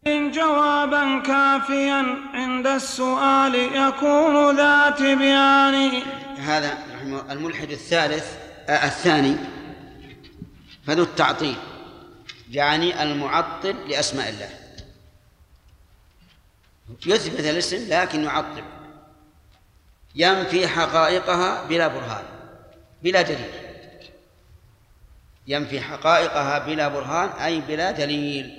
جوابا كافيا عند السؤال يكون ذا تبيان. هذا الملحد الثاني فذو التعطيل، يعني المعطل لأسماء الله، يثبت الاسم لكن يعطل، ينفي حقائقها بلا برهان بلا دليل. ينفي حقائقها بلا برهان أي بلا دليل.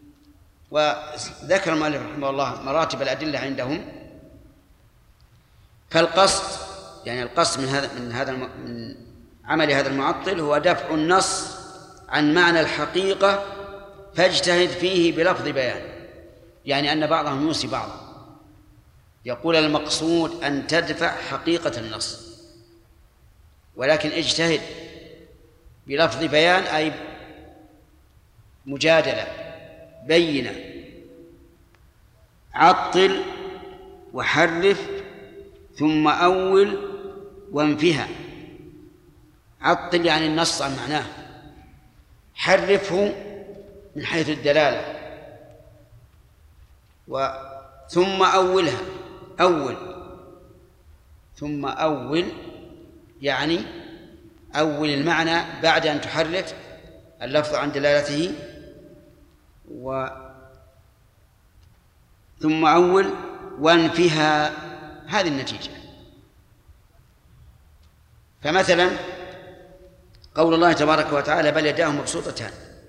وذكر المؤلف رحمه الله مراتب الأدلة عندهم، فالقصد يعني القصد من عمل هذا المعطل هو دفع النص عن معنى الحقيقة فاجتهد فيه بلفظ بيان، يعني أن بعضهم يوصي بعضا، يقول المقصود أن تدفع حقيقة النص ولكن اجتهد بلفظ بيان أي مجادلة بينة. عطل وحرف ثم أول وانفها. عطل يعني النص عن معناه، حرفه من حيث الدلالة، ثم أولها. ثم أول يعني أول المعنى بعد أن تحرف اللفظ عن دلالته، ثم أول وانفها. هذه النتيجة. فمثلا قول الله تبارك وتعالى بل يداه مبسوطتان،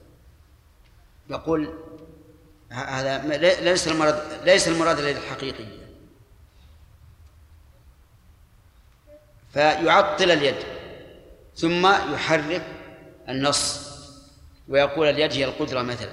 يقول هذا ليس المراد الحقيقية، فيعطل اليد ثم يحرف النص ويقول اليد هي القدرة مثلا،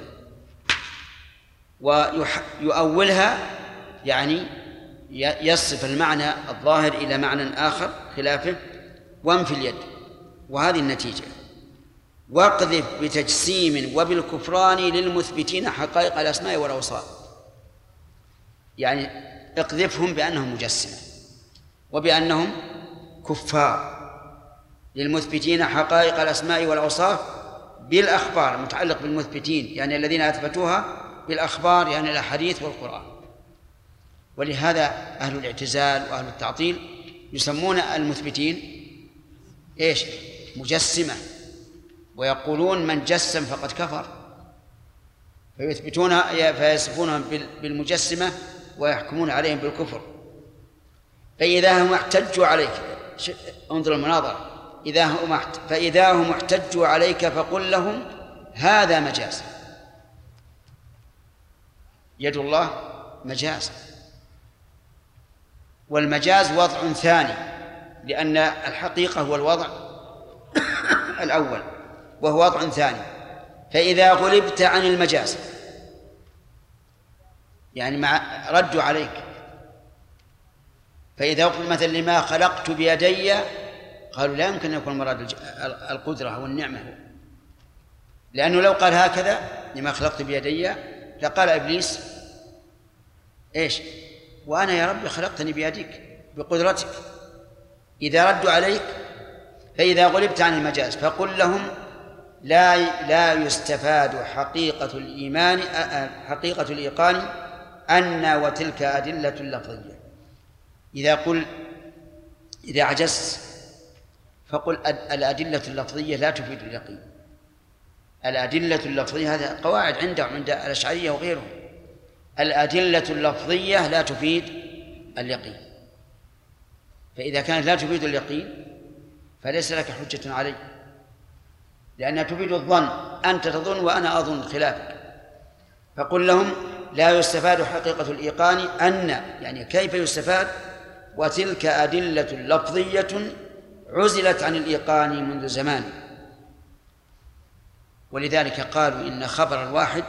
ويؤولها يعني يصف المعنى الظاهر إلى معنى آخر خلافه، وانفي اليد. وهذه النتيجة. واقذف بتجسيم وبالكفران للمثبتين حقائق الأسماء والأوصاف، يعني اقذفهم بأنهم مجسمة وبأنهم كفار، للمثبتين حقائق الأسماء والأوصاف بالأخبار، متعلق بالمثبتين يعني الذين أثبتوها بالأخبار يعني الأحاديث والقرآن. ولهذا أهل الاعتزال وأهل التعطيل يسمون المثبتين إيش؟ مجسمة، ويقولون من جسم فقد كفر، فيصفونهم بالمجسمة ويحكمون عليهم بالكفر. فإذا هم احتجوا عليك، انظر المناظرة، فإذا هم احتجوا عليك فقل لهم هذا مجاز، يد الله مجاز. والمجاز وضع ثاني، لأن الحقيقة هو الوضع الأول وهو وضع ثاني. فإذا غلبت عن المجاز يعني ردوا عليك، فإذا قلت مثلا لما خلقت بيدي، قالوا لا يمكن أن يكون مراد القدرة أو النعمة، لأنه لو قال هكذا لما خلقت بيدي لقال إبليس إيش؟ وأنا يا رب خلقتني بيدك بقدرتك. إذا ردوا عليك فإذا غلبت عن المجاز فقل لهم لا يستفاد حقيقة الإيمان حقيقة الإيقان أن وتلك أدلة لفظية. إذا عجزت فقل الأدلة اللفظية لا تفيد اليقين. الأدلة اللفظية هذا قواعد عندهم عند الأشعرية وغيرهم، الأدلة اللفظية لا تفيد اليقين. فإذا كانت لا تفيد اليقين فليس لك حجة عليه، لأنها تفيد الظن، أنت تظن وأنا أظن خلافك. فقل لهم لا يستفاد حقيقة الإيقان أن، يعني كيف يستفاد وتلك أدلة لفظية عزلت عن الإيقان منذ زمان. ولذلك قالوا إن خبر الواحد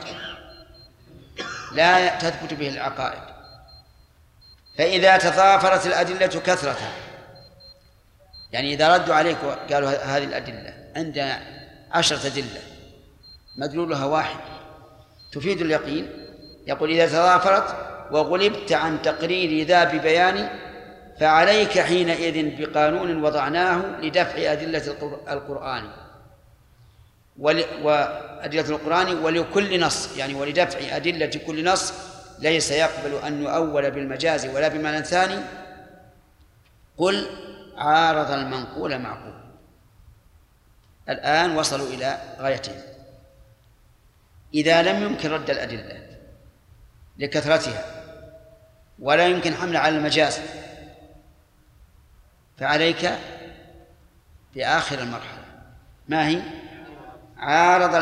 لا تثبت به العقائد، فإذا تضافرت الأدلة كثرة، يعني إذا ردوا عليك وقالوا هذه الأدلة عندنا 10 أدلة مدلولها واحد تفيد اليقين، يقول إذا تضافرت وغلبت عن تقرير ذا ببيان فعليك حينئذ بقانون وضعناه لدفع أدلة القرآن. وأدلة القرآن ولكل نص، يعني ولدفع أدلة كل نص ليس يقبل أن يؤول بالمجاز ولا بمعنى ثاني. قل عارض المنقول معقول. الآن وصلوا إلى غايتهم. إذا لم يمكن رد الأدلة لكثرتها ولا يمكن حملها على المجاز فعليك بآخر المرحلة، ما هي؟ عارض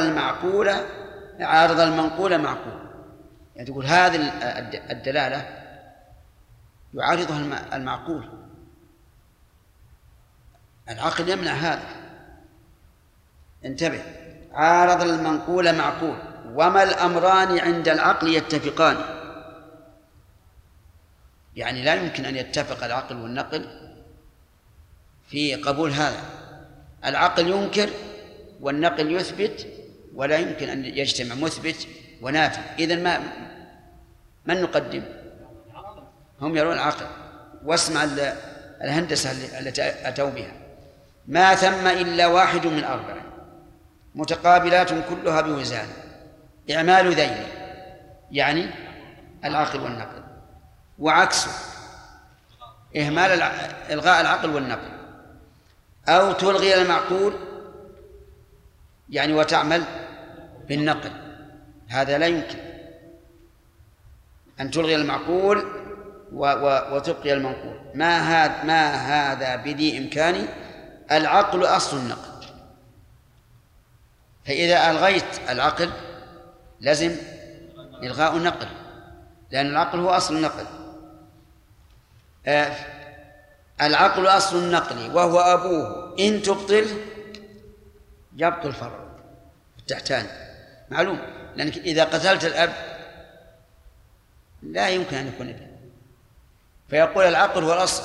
المنقول معقول. يعني تقول هذه الدلالة يعارضها المعقول، العقل يمنع هذا. انتبه، عارض المنقول معقول. وما الأمران عند العقل يتفقان، يعني لا يمكن أن يتفق العقل والنقل في قبول هذا. العقل ينكر والنقل يثبت، ولا يمكن أن يجتمع مثبت ونافي. إذن من نقدم؟ هم يرون العقل. واسمع الهندسة التي أتوا بها: ما ثم إلا واحد من أربع متقابلات كلها بوزان، إعمال ذيل، يعني العقل والنقل، وعكسه إلغاء العقل والنقل، أو تلغي المعقول يعني وتعمل بالنقل. هذا لا يمكن أن تلغي المعقول وتبقي المنقول. ما هذا بذي إمكان. العقل أصل النقل، فإذا ألغيت العقل لازم إلغاء النقل، لأن العقل هو أصل النقل. العقل أصل النقل وهو أبوه، إن تبطل يبطل الفرع التحتاني، معلوم، لأنك إذا قتلت الأب لا يمكن أن يكون ابن، فيقول العقل هو الأصل.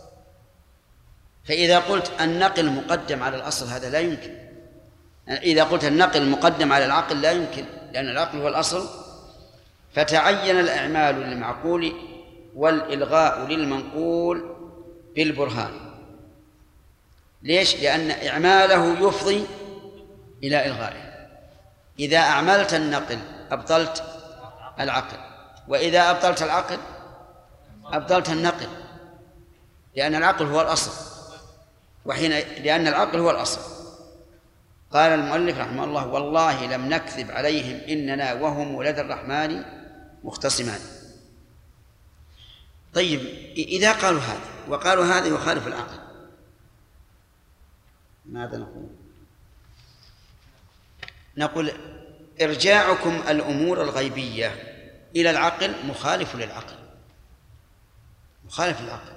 فإذا قلت النقل مقدم على الأصل هذا لا يمكن. إذا قلت النقل مقدم على العقل لا يمكن، لأن العقل هو الأصل. فتعين الإعمال للمعقول والإلغاء للمنقول بالبرهان. ليش؟ لأن إعماله يفضي إلى إلغائه. إذا أعملت النقل أبطلت العقل، وإذا أبطلت العقل أبطلت النقل، لأن العقل هو الأصل، لأن العقل هو الأصل. قال المؤلف رحمه الله: والله لم نكذب عليهم إننا وهم لدى الرحمن مختصمان. طيب، إذا قالوا هذا وقالوا هذا يخالف العقل، ماذا نقول؟ نقول إرجاعكم الأمور الغيبية إلى العقل مخالف للعقل، مخالف العقل،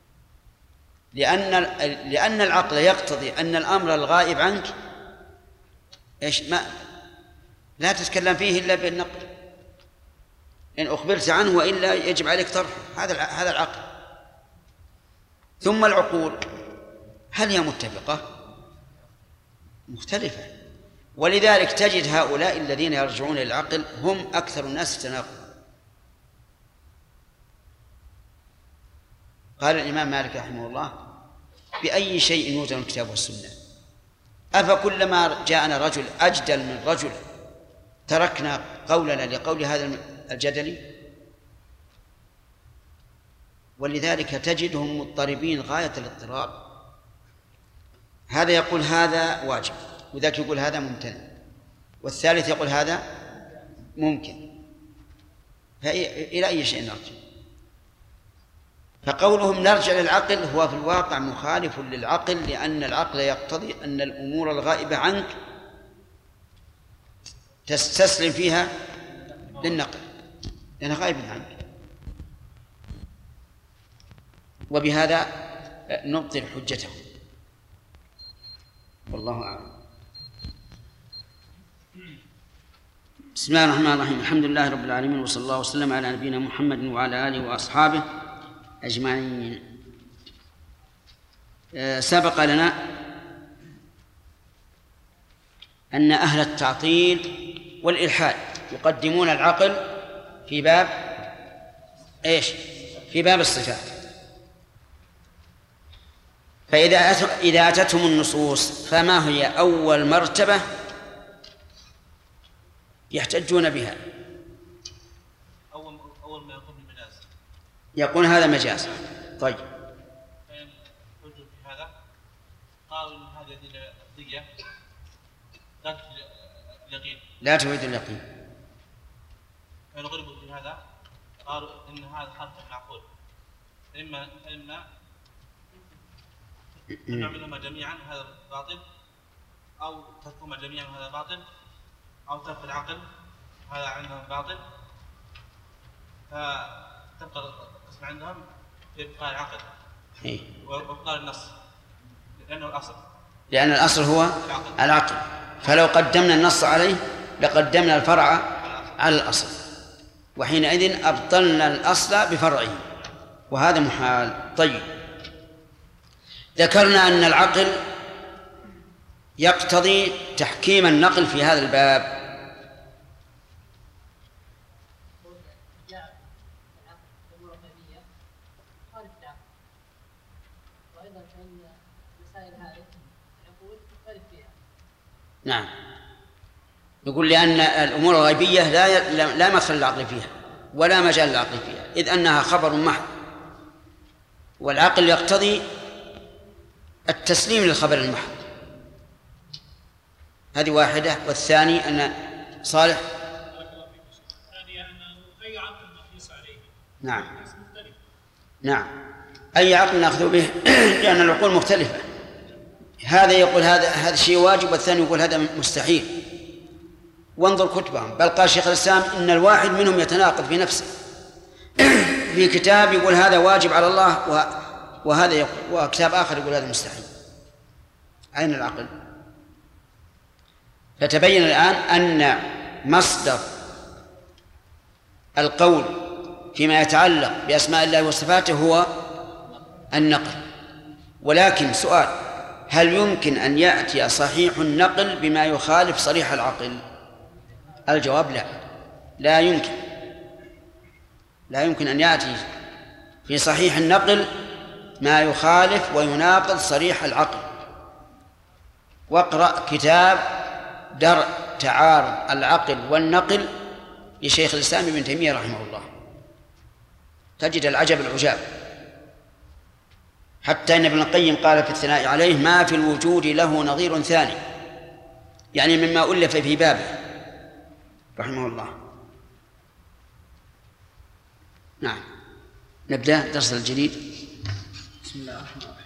لأن العقل يقتضي أن الأمر الغائب عنك لا تتكلم فيه إلا بالنقل، إن أخبرت عنه، وإلا يجب عليك طرحه. هذا العقل. ثم العقول هل هي متفقة؟ مختلفة. ولذلك تجد هؤلاء الذين يرجعون للعقل هم أكثر الناس تناقضا. قال الإمام مالك رحمه الله: بأي شيء يوزن الكتاب والسنة؟ أفكلما جاءنا رجل أجدل من رجل تركنا قولنا لقول هذا الجدلي؟ ولذلك تجدهم مضطربين غاية الاضطراب. هذا يقول هذا واجب، وذاك يقول هذا ممتنع، والثالث يقول هذا ممكن. فإلى أي شيء نرجع؟ فقولهم نرجع للعقل هو في الواقع مخالف للعقل، لأن العقل يقتضي أن الأمور الغائبة عنك تستسلم فيها للنقل لأنها غائبة عنك. وبهذا نبطل حجتهم، والله أعلم. بسم الله الرحمن الرحيم. الحمد لله رب العالمين، وصلى الله وسلم على نبينا محمد وعلى آله وأصحابه أجمعين. سبق لنا أن أهل التعطيل والإلحاد يقدمون العقل في باب إيش؟ في باب الصفات. فإذا أتتهم النصوص فما هي أول مرتبة يحتجون بها. أول ما يكون بالمجاز يقول هذا مجاز. طيب في هذا قالوا إن هذه اللفظية لا تفيد اليقين. فالغرب في هذا قالوا إن هذا حرف معقول، إما أن نعملهما جميعا هذا باطل، أو تركهما جميعا هذا باطل، أو ترك العقل هذا عندهم باطل، فتبقى القسم عندهم في إبقاء العقل وإبقاء النص، لأنه الأصل، لأن الأصل هو العقل. فلو قدمنا النص عليه لقدمنا الفرع على الأصل، وحينئذ أبطلنا الأصل بفرعه، وهذا محال. طيب ذكرنا أن العقل يقتضي تحكيم النقل في هذا الباب. نعم، يقول لأن الأمور الغيبية لا مدخل العقل فيها ولا مجال العقل فيها، إذ أنها خبر محض، والعقل يقتضي التسليم للخبر المحض. هذه واحدة. والثاني أن صالح أي عقل نقيس عليه. نعم نعم، أي عقل نأخذ به لأن العقول مختلفة. هذا يقول هذا شيء واجب، والثاني يقول هذا مستحيل. وانظر كتبهم، بل قال شيخ الإسلام إن الواحد منهم يتناقض في نفسه. في كتاب يقول هذا واجب على الله، وهذا يقول، وكتاب آخر يقول هذا مستحيل. أين العقل؟ فتبين الآن أن مصدر القول فيما يتعلق بأسماء الله وصفاته هو النقل. ولكن سؤال: هل يمكن أن يأتي صحيح النقل بما يخالف صريح العقل؟ الجواب لا، لا يمكن. لا يمكن أن يأتي في صحيح النقل ما يخالف ويناقض صريح العقل. واقرأ كتاب درء تعارض العقل والنقل لشيخ الإسلام ابن تيمية رحمه الله، تجد العجب العجاب. حتى إن ابن القيم قال في الثناء عليه: ما في الوجود له نظير ثاني، يعني مما ألف في بابه رحمه الله. نعم، نبدأ الدرس الجديد. بسم الله الرحمن الرحيم.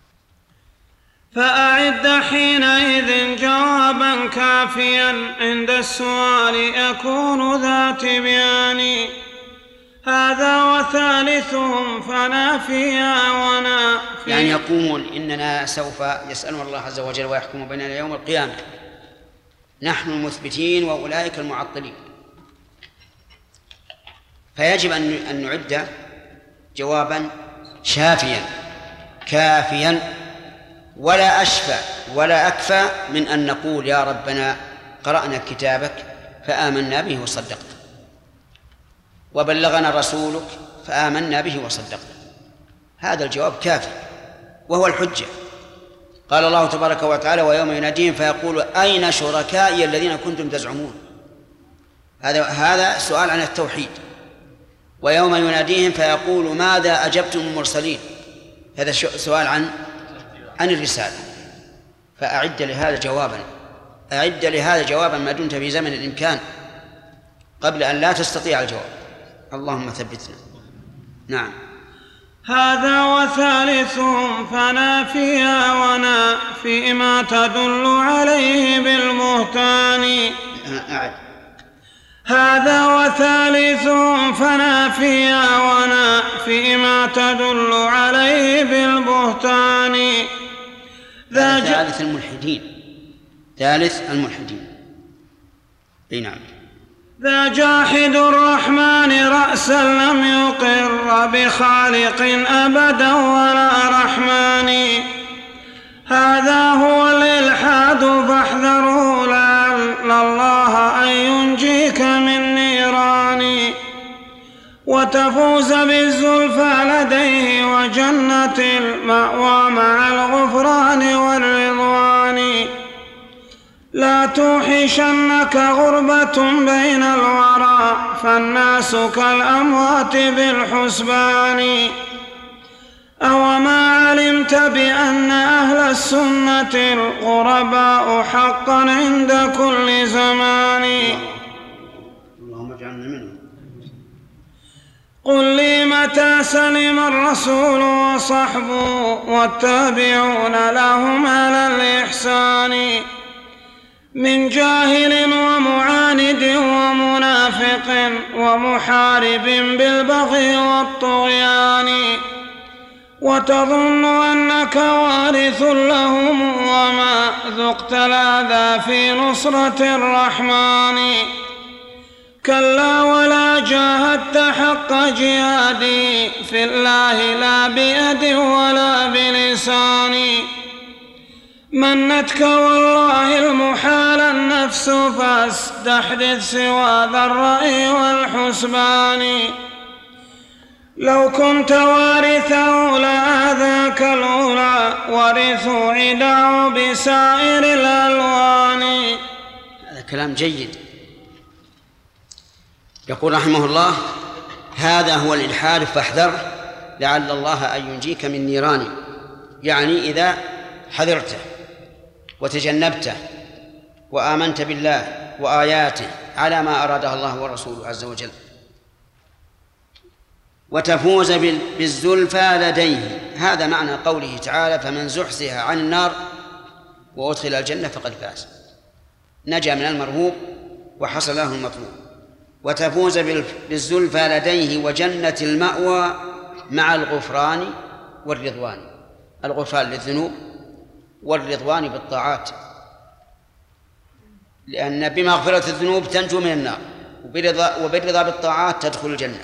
فأعد حينئذ جوابا كافيا عند السؤال يكون ذا تبيان. هذا وثالثهم فنافيا ونافيا، يعني يقول إننا سوف يسألنا الله عز وجل ويحكم بيننا يوم القيامة، نحن المثبتين وأولئك المعطلين. فيجب أن نعد جوابا شافيا كافيا، ولا أشفى ولا أكفى من أن نقول: يا ربنا قرأنا كتابك فآمنا به وصدقنا، وبلغنا رسولك فآمنا به وصدقنا. هذا الجواب كافي وهو الحجة. قال الله تبارك وتعالى: ويوم يناديهم فيقول أين شركائي الذين كنتم تزعمون. هذا سؤال عن التوحيد. ويوم يناديهم فيقول ماذا أجبتم المرسلين، هذا سؤال عن الرسالة. فأعد لهذا جوابا، أعد لهذا جوابا ما دمت في زمن الإمكان، قبل أن لا تستطيع الجواب. اللهم ثبتنا. نعم. هذا وثالثهم فنافيا ونافي ما تدل عليه بالبهتان. هذا وثالثهم فنافيا ونافي ما تدل عليه بالبهتان. ثالث الملحدين. اي نعم. ذا جاحد الرحمن رأسا لم يقر بخالق أبدا ولا رحمن. هذا هو الإلحاد فاحذره لعل الله أن ينجيك من نيران، وتفوز بالزلفى لديه وجنة المأوى مع الغفران والرضوان. لا توحشنك غربة بين الورى فالناس كالأموات بالحسبان. أوما علمت بأن أهل السنة الغرباء حقا عند كل زمان. اللهم اجعلنا منهم. قل لي متى سلم الرسول وصحبه والتابعون لهم على الإحسان من جاهل ومعاند ومنافق ومحارب بالبغي والطغيان، وتظن أنك وارث لهم وما ذقت الأذى في نصرة الرحمن. كلا ولا جاهدت حق جهادي في الله لا بيد ولا بلسان. منتك والله المحال النفس فاستحدث سوى ذا الرأي والحسبان. لو كنت وارثه لآذاك الأولى ورثوا عداه بسائر الألوان. هذا كلام جيد. يقول رحمه الله: هذا هو الإلحاد فاحذره لعل الله أن ينجيك من نيرانه، يعني إذا حذرته وتجنبته وآمنت بالله وآياته على ما أرادها الله ورسوله عز وجل، وتفوز بالزلفى لديه. هذا معنى قوله تعالى: فمن زحزح عن النار وأدخل الجنة فقد فاز، نجا من المرهوب وحصل له المطلوب. وتفوز بالزلفى لديه وجنة المأوى مع الغفران والرضوان. الغفران للذنوب والرضوان بالطاعات، لأن بمغفرة الذنوب تنجو من النار، وبالرضا بالطاعات تدخل الجنة.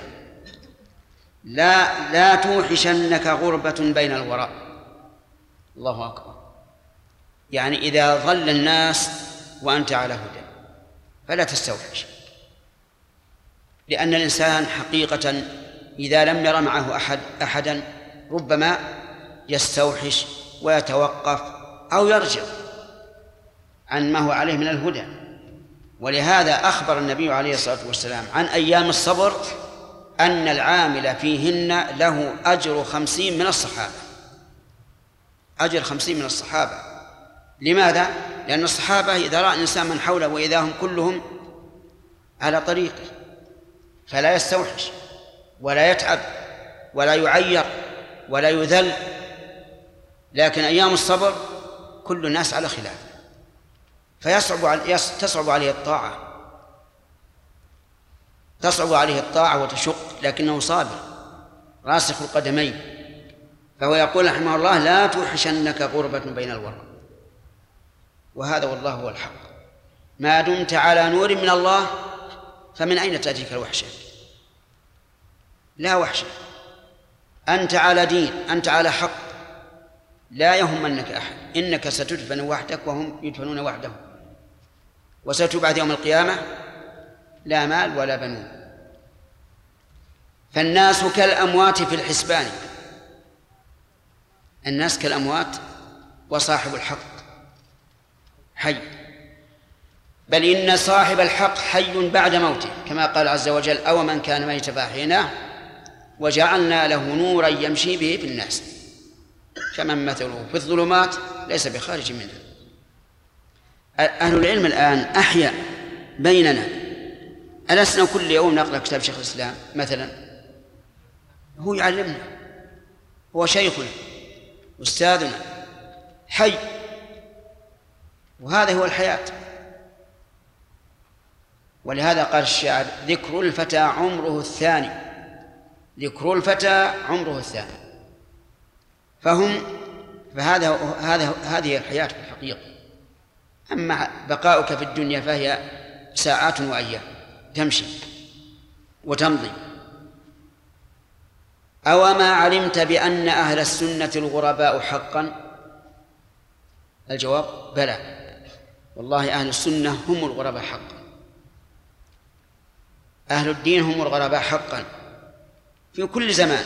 لا توحشنك غربة بين الوراء. الله أكبر. يعني إذا ضل الناس وأنت على هدى فلا تستوحش، لأن الإنسان حقيقة إذا لم ير معه أحدا ربما يستوحش ويتوقف أو يرجع عن ما هو عليه من الهدى. ولهذا أخبر النبي عليه الصلاة والسلام عن أيام الصبر أن العامل فيهن له أجر 50 من الصحابة. أجر 50 من الصحابة. لماذا؟ لأن الصحابة إذا رأى الإنسان من حوله وإذا هم كلهم على طريقه فلا يستوحش ولا يتعب ولا يعير ولا يذل. لكن أيام الصبر كل الناس على خلاف، تصعب عليه الطاعة وتشق، لكنه صابر راسخ القدمين. فهو يقول رحمه الله: لا توحشنك غربة بين الورى. وهذا والله هو الحق. ما دمت على نور من الله فمن أين تأتيك الوحشة؟ لا وحشة. أنت على دين، أنت على حق، لا يهمنك أحد. إنك ستدفن وحدك وهم يدفنون وحدهم، وستبعث يوم القيامة لا مال ولا بنون. فالناس كالأموات في الحسبان. الناس كالأموات وصاحب الحق حي، بل إن صاحب الحق حي بعد موته، كما قال عز وجل: أو من كان ميتا فأحييناه وجعلنا له نورا يمشي به في الناس كمن مثله في الظلمات ليس بخارج منها. أهل العلم الآن أحيا بيننا. ألسنا كل يوم نقرأ كتاب شيخ الإسلام مثلا؟ هو يعلمنا، هو شيخنا أستاذنا حي، وهذا هو الحياة. ولهذا قال الشاعر: ذكر الفتى عمره الثاني. ذكر الفتى عمره الثاني. هذه الحياة في الحقيقة. أما بقاؤك في الدنيا فهي ساعات وأيام تمشي وتمضي. أوما علمت بأن أهل السنة الغرباء حقا؟ الجواب: بلى، والله أهل السنة هم الغرباء حقا. أهل الدين هم الغرباء حقا في كل زمان.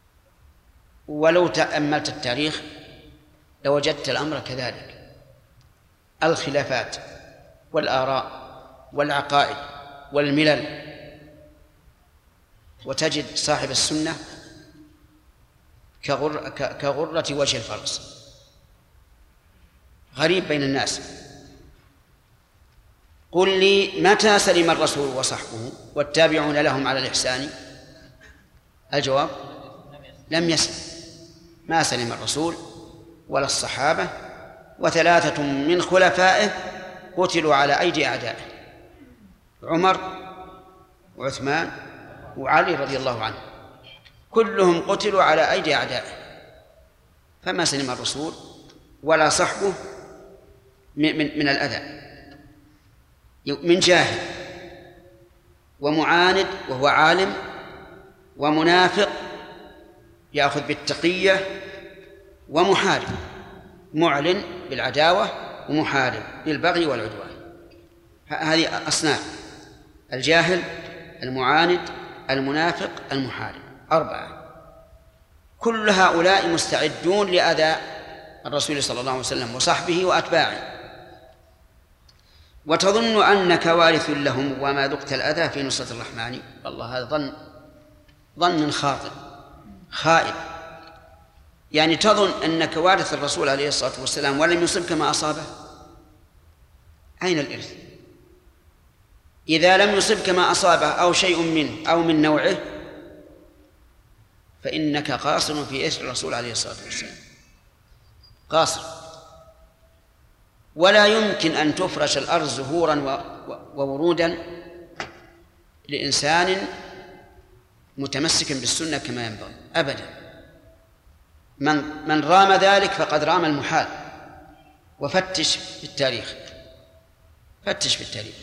ولو تأملت التاريخ لوجدت الأمر كذلك. الخلافات والآراء والعقائد والملل، وتجد صاحب السنة كغرة وجه الفرس، غريب بين الناس. قل لي متى سلم الرسول وصحبه والتابعون لهم على الإحسان؟ الجواب لم يسلم، ما سلم الرسول ولا الصحابة، وثلاثة من خلفائه قتلوا على أيدي أعدائه: عمر وعثمان وعلي رضي الله عنه، كلهم قتلوا على أيدي أعدائه، فما سلم الرسول ولا صحبه من الأذى، من جاهل ومعاند وهو عالم، ومنافق يأخذ بالتقية، ومحارب معلن بالعداوة، ومحارب بالبغي والعدوان. هذه أصناف: الجاهل، المعاند، المنافق، المحارب، 4. كل هؤلاء مستعدون لأذى الرسول صلى الله عليه وسلم وصحبه وأتباعه، وتظن أنك وارث لهم وما ذقت الأذى في نصرة الرحمن. والله هذا ظن خاطئ خائب، يعني تظن أنك وارث الرسول عليه الصلاة والسلام ولم يصبك ما أصابه. أين الإرث؟ إذا لم يصبك ما أصابه أو شيء منه أو من نوعه فإنك قاصر في إثر الرسول عليه الصلاة والسلام، قاصر. ولا يمكن أن تفرش الأرض زهورا وورودا لإنسان متمسك بالسنة كما ينبغي أبدا. من رام ذلك فقد رام المحال. وفتش في التاريخ، فتش في التاريخ،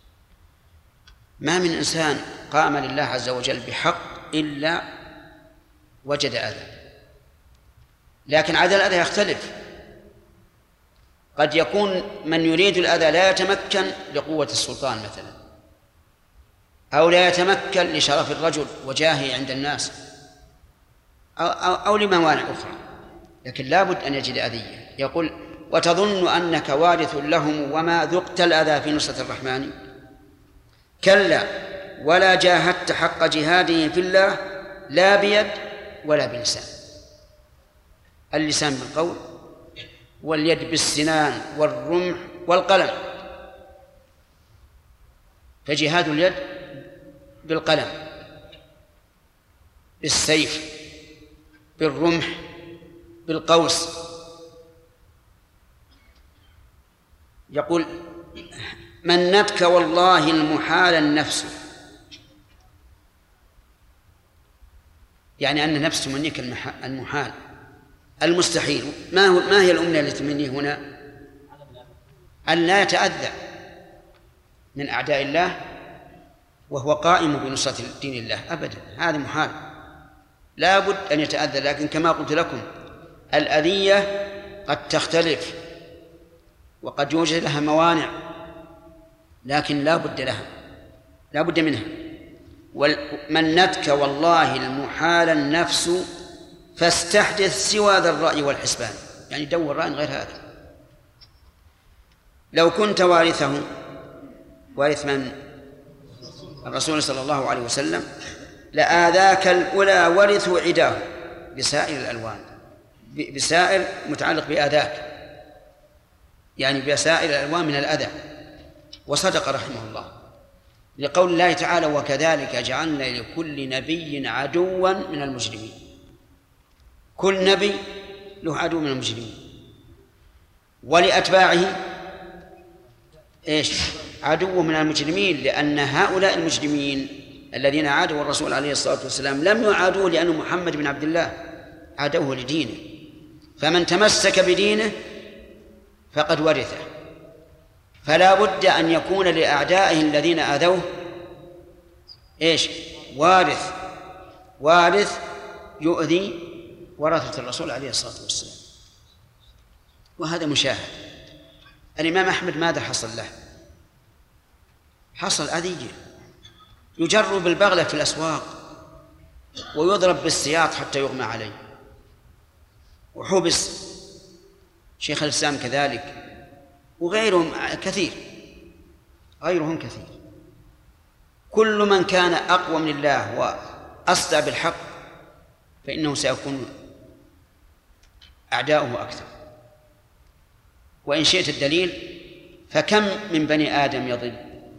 ما من إنسان قام لله عز وجل بحق إلا وجد أذى. لكن عدد الأذى يختلف، قد يكون من يريد الأذى لا يتمكن لقوة السلطان مثلا، أو لا يتمكن لشرف الرجل وجاهه عند الناس، أو لموانع أخرى، لكن لا بد أن يجد أذية. يقول: وتظن أنك وارث لهم وما ذقت الأذى في نصرة الرحمن؟ كلا ولا جاهدت حق جهاده في الله، لا بيد ولا بلسان. اللسان بالقول، واليد بالسنان والرمح والقلم. فجهاد اليد بالقلم، بالسيف، بالرمح، بالقوس. يقول: منتك والله المحال النفس، يعني أن النفس تمنيك المحال المستحيل. ما هي الأمنية التي تمنيه هنا؟ أن لا يتأذى من أعداء الله وهو قائم بنصرة دين الله أبدا، هذا محال، لا بد أن يتأذى. لكن كما قلت لكم الأذية قد تختلف وقد يوجد لها موانع، لكن لا بد لها، لا بد منها. منتك والله المحال النفس، فاستحدث سوى ذا الرأي والحسبان، يعني دور رأي غير هذا. لو كنت وارثه، وارث من؟ الرسول صلى الله عليه وسلم، لآذاك الأولى ورثوا عداه بسائر الألوان، بسائر متعلق بآذاك، يعني بسائر الألوان من الأذى. وصدق رحمه الله لقول الله تعالى: وكذلك جعلنا لكل نبي عدوا من المجرمين. كل نبي له عدو من المجرمين، ولأتباعه عدو من المجرمين، لأن هؤلاء المجرمين الذين عادوا الرسول عليه الصلاة والسلام لم يعادوه لأنه محمد بن عبد الله، عادوه لدينه. فمن تمسك بدينه فقد ورثه، فلا بد أن يكون لأعدائه الذين آذوه وارث يؤذي ورثة الرسول عليه الصلاة والسلام. وهذا مشاهد. الإمام أحمد ماذا حصل له؟ حصل أذية، يجر بالبغلة في الأسواق ويضرب بالسياط حتى يغمى عليه، وحبس. شيخ الإسلام كذلك وغيرهم كثير، غيرهم كثير. كل من كان أقوم لله وأصدع بالحق فإنه سيكون أعداؤه أكثر. وإن شئت الدليل فكم من بني آدم يضل؟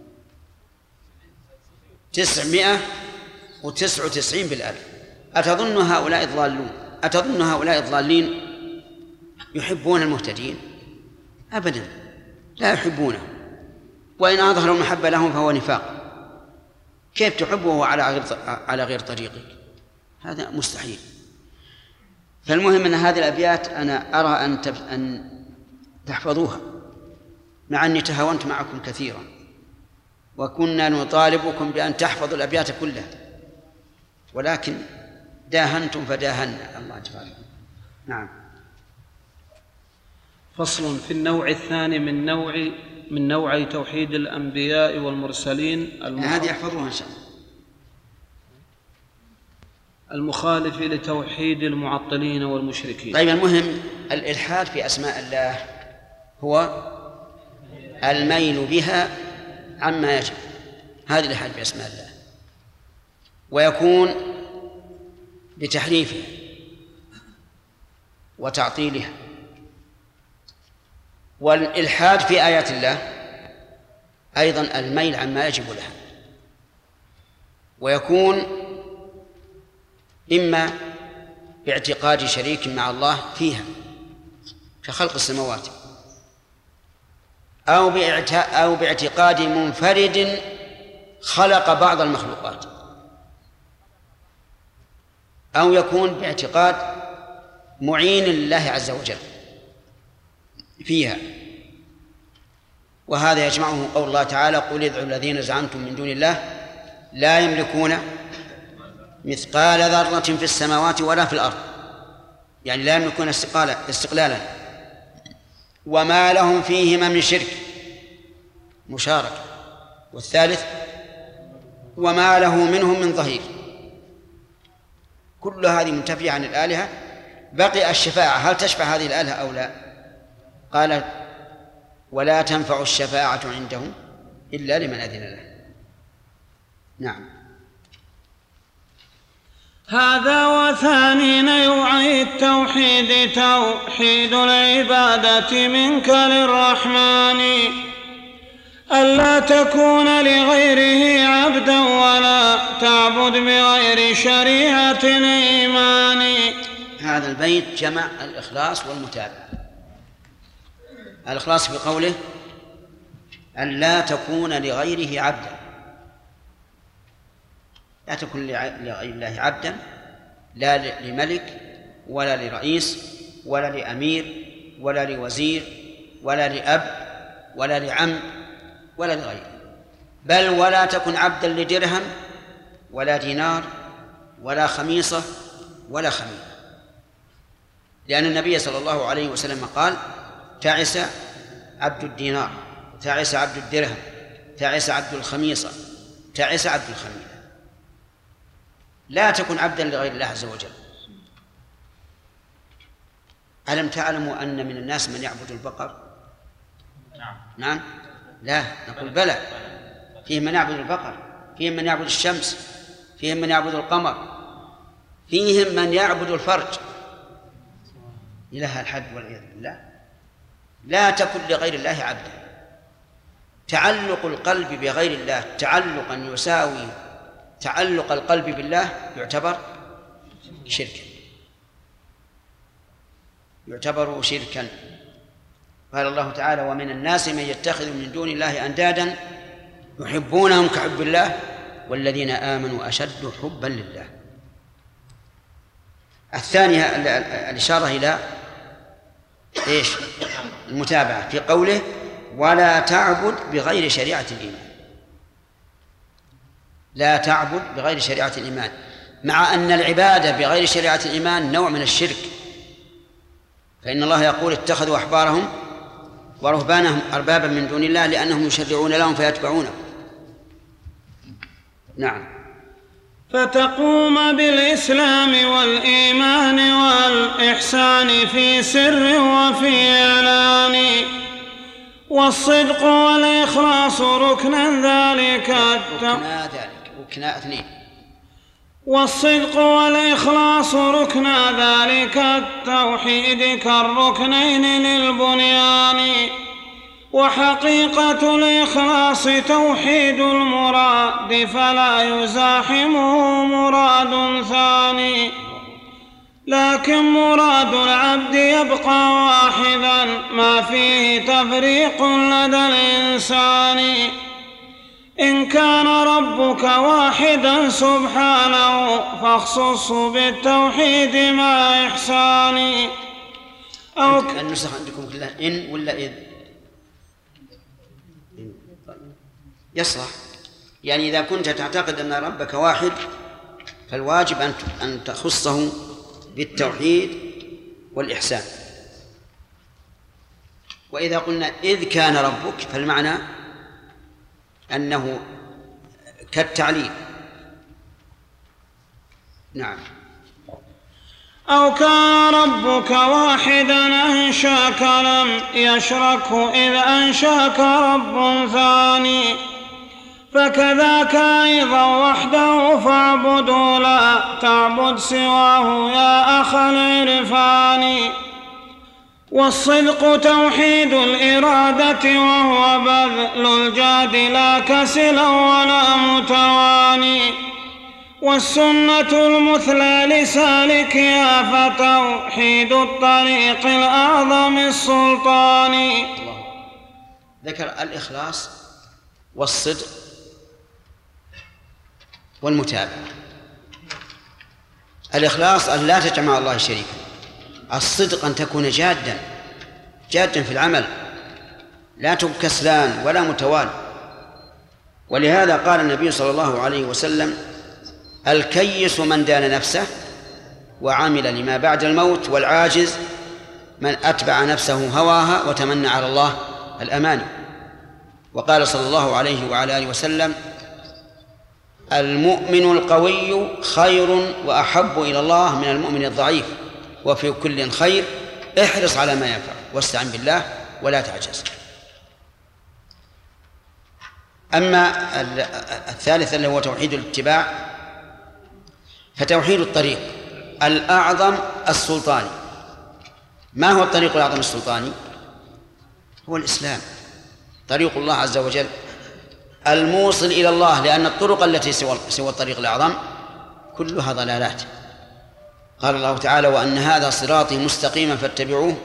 999 بالألف. أتظن هؤلاء الضالين يحبون المهتدين؟ أبدا، لا يحبونه، وإن أظهروا المحبة لهم فهو نفاق. كيف تحبه على غير طريقك؟ هذا مستحيل. فالمهم أن هذه الأبيات أنا أرى أن تحفظوها، مع أني تهاونت معكم كثيرا وكنا نطالبكم بأن تحفظوا الأبيات كلها، ولكن داهنتم فداهنا الله تبارك. نعم. فصل في النوع الثاني من نوع توحيد الأنبياء والمرسلين هذه يحفظوها إن شاء الله. المخالف لتوحيد المعطلين والمشركين. طيب، المهم الإلحاد في أسماء الله هو الميل بها عما يجب، هذا الإلحاد في أسماء الله، ويكون بتحريفها وتعطيلها. والإلحاد في آيات الله أيضا الميل عما يجب لها، ويكون إما باعتقاد شريك مع الله فيها كخلق السماوات، أو باعتقاد منفرد خلق بعض المخلوقات، أو يكون باعتقاد معين لله عز وجل فيها. وهذا يجمعه قول الله تعالى: قل ادعوا الذين زعمتم من دون الله لا يملكون مثقال ذرة في السماوات ولا في الأرض، يعني لا يملكون استقلالا، وما لهم فيهما من شرك مشاركة، والثالث وما له منهم من ظهير. كل هذه منتفية عن الآلهة. بقي الشفاعة، هل تشفع هذه الآلهة أو لا؟ قال: ولا تنفع الشفاعة عنده إلا لمن أذن له. نعم. هذا وثاني نوعي التوحيد توحيد العبادة منك للرحمن، ألا تكون لغيره عبدا ولا تعبد بغير شريعة الإيمان. هذا البيت جمع الإخلاص والمتابعة. الإخلاص في قوله: ألا تكون لغيره عبدا، لا تكون لغير الله عبدا، لا لملك ولا لرئيس ولا لأمير ولا لوزير ولا لأب ولا لعم ولا لغيره، بل ولا تكن عبدا لدرهم ولا دينار ولا خميصة ولا خميلة، لأن النبي صلى الله عليه وسلم قال: تعس عبد الدينار، تعس عبد الدرهم، تعس عبد الخميصة، تعس عبد الخميلة. لا تكن عبدا لغير الله عز وجل. ألم تعلموا أن من الناس من يعبد البقر؟ نعم. لا، نقول بلى، فيهم من يعبد البقر، فيهم من يعبد الشمس، فيهم من يعبد القمر، فيهم من يعبد الفرج. إله الحد والعياذ بالله. لا تكن لغير الله عبدا. تعلق القلب بغير الله تعلقا يساوي تعلق القلب بالله يعتبر شركا، يعتبر شركا. قال الله تعالى: ومن الناس من يتخذ من دون الله أندادا يحبونهم كحب الله والذين آمنوا أشد حبا لله. الثانية الإشارة إلى إيش؟ المتابعة في قوله: ولا تعبد بغير شريعة الإيمان. لا تعبد بغير شريعة الإيمان، مع أن العبادة بغير شريعة الإيمان نوع من الشرك، فإن الله يقول: اتخذوا أحبارهم ورهبانهم أربابا من دون الله لأنهم يشرعون لهم فيتبعونه. نعم. فتقوم بالإسلام والإيمان والإحسان في سر وفي إعلان، والصدق والإخلاص ركنا ذلك ركنا اثنين. والصدق والإخلاص ركنا ذلك التوحيد كالركنين للبنيان. وحقيقة الإخلاص توحيد المراد فلا يزاحمه مراد ثاني، لكن مراد العبد يبقى واحدا ما فيه تفريق لدى الإنسان. إن كان ربك واحدا سبحانه فاخصصه بالتوحيد مع إحسان. أو النسخ عندكم كلها إن ولا إذ؟ يصلح، يعني إذا كنت تعتقد أن ربك واحد فالواجب أن تخصه بالتوحيد والإحسان. وإذا قلنا إذ كان ربك فالمعنى أنه كالتعليل. نعم. أو كان ربك واحدا أنشاك لم يشركه إذ أنشاك رب ثاني، فكذاك أيضا وحده فاعبدوا لا تعبد سواه يا أخ العرفان. والصدق توحيد الإرادة وهو بذل الجاد لا كسلا ولا متواني. والسنة المثلى لسالكها فتوحيد الطريق الأعظم السلطان. ذكر الإخلاص والصدق والمتابعة. الإخلاص أن لا تجمع الله شريكا، الصدق أن تكون جادا في العمل، لا تكون كسلان ولا متوال. ولهذا قال النبي صلى الله عليه وسلم: الكيس من دان نفسه وعمل لما بعد الموت، والعاجز من أتبع نفسه هواها وتمنى على الله الأماني. وقال صلى الله عليه وعلى آله وسلم: المؤمن القوي خير وأحب إلى الله من المؤمن الضعيف، وفي كل خير، احرص على ما ينفع واستعن بالله ولا تعجز. أما الثالث اللي هو توحيد الاتباع، فتوحيد الطريق الأعظم السلطاني. ما هو الطريق الأعظم السلطاني؟ هو الإسلام، طريق الله عز وجل الموصل إلى الله، لأن الطرق التي سوى الطريق الأعظم كلها ضلالات. قال الله تعالى: وأن هذا صراطي مستقيما فاتبعوه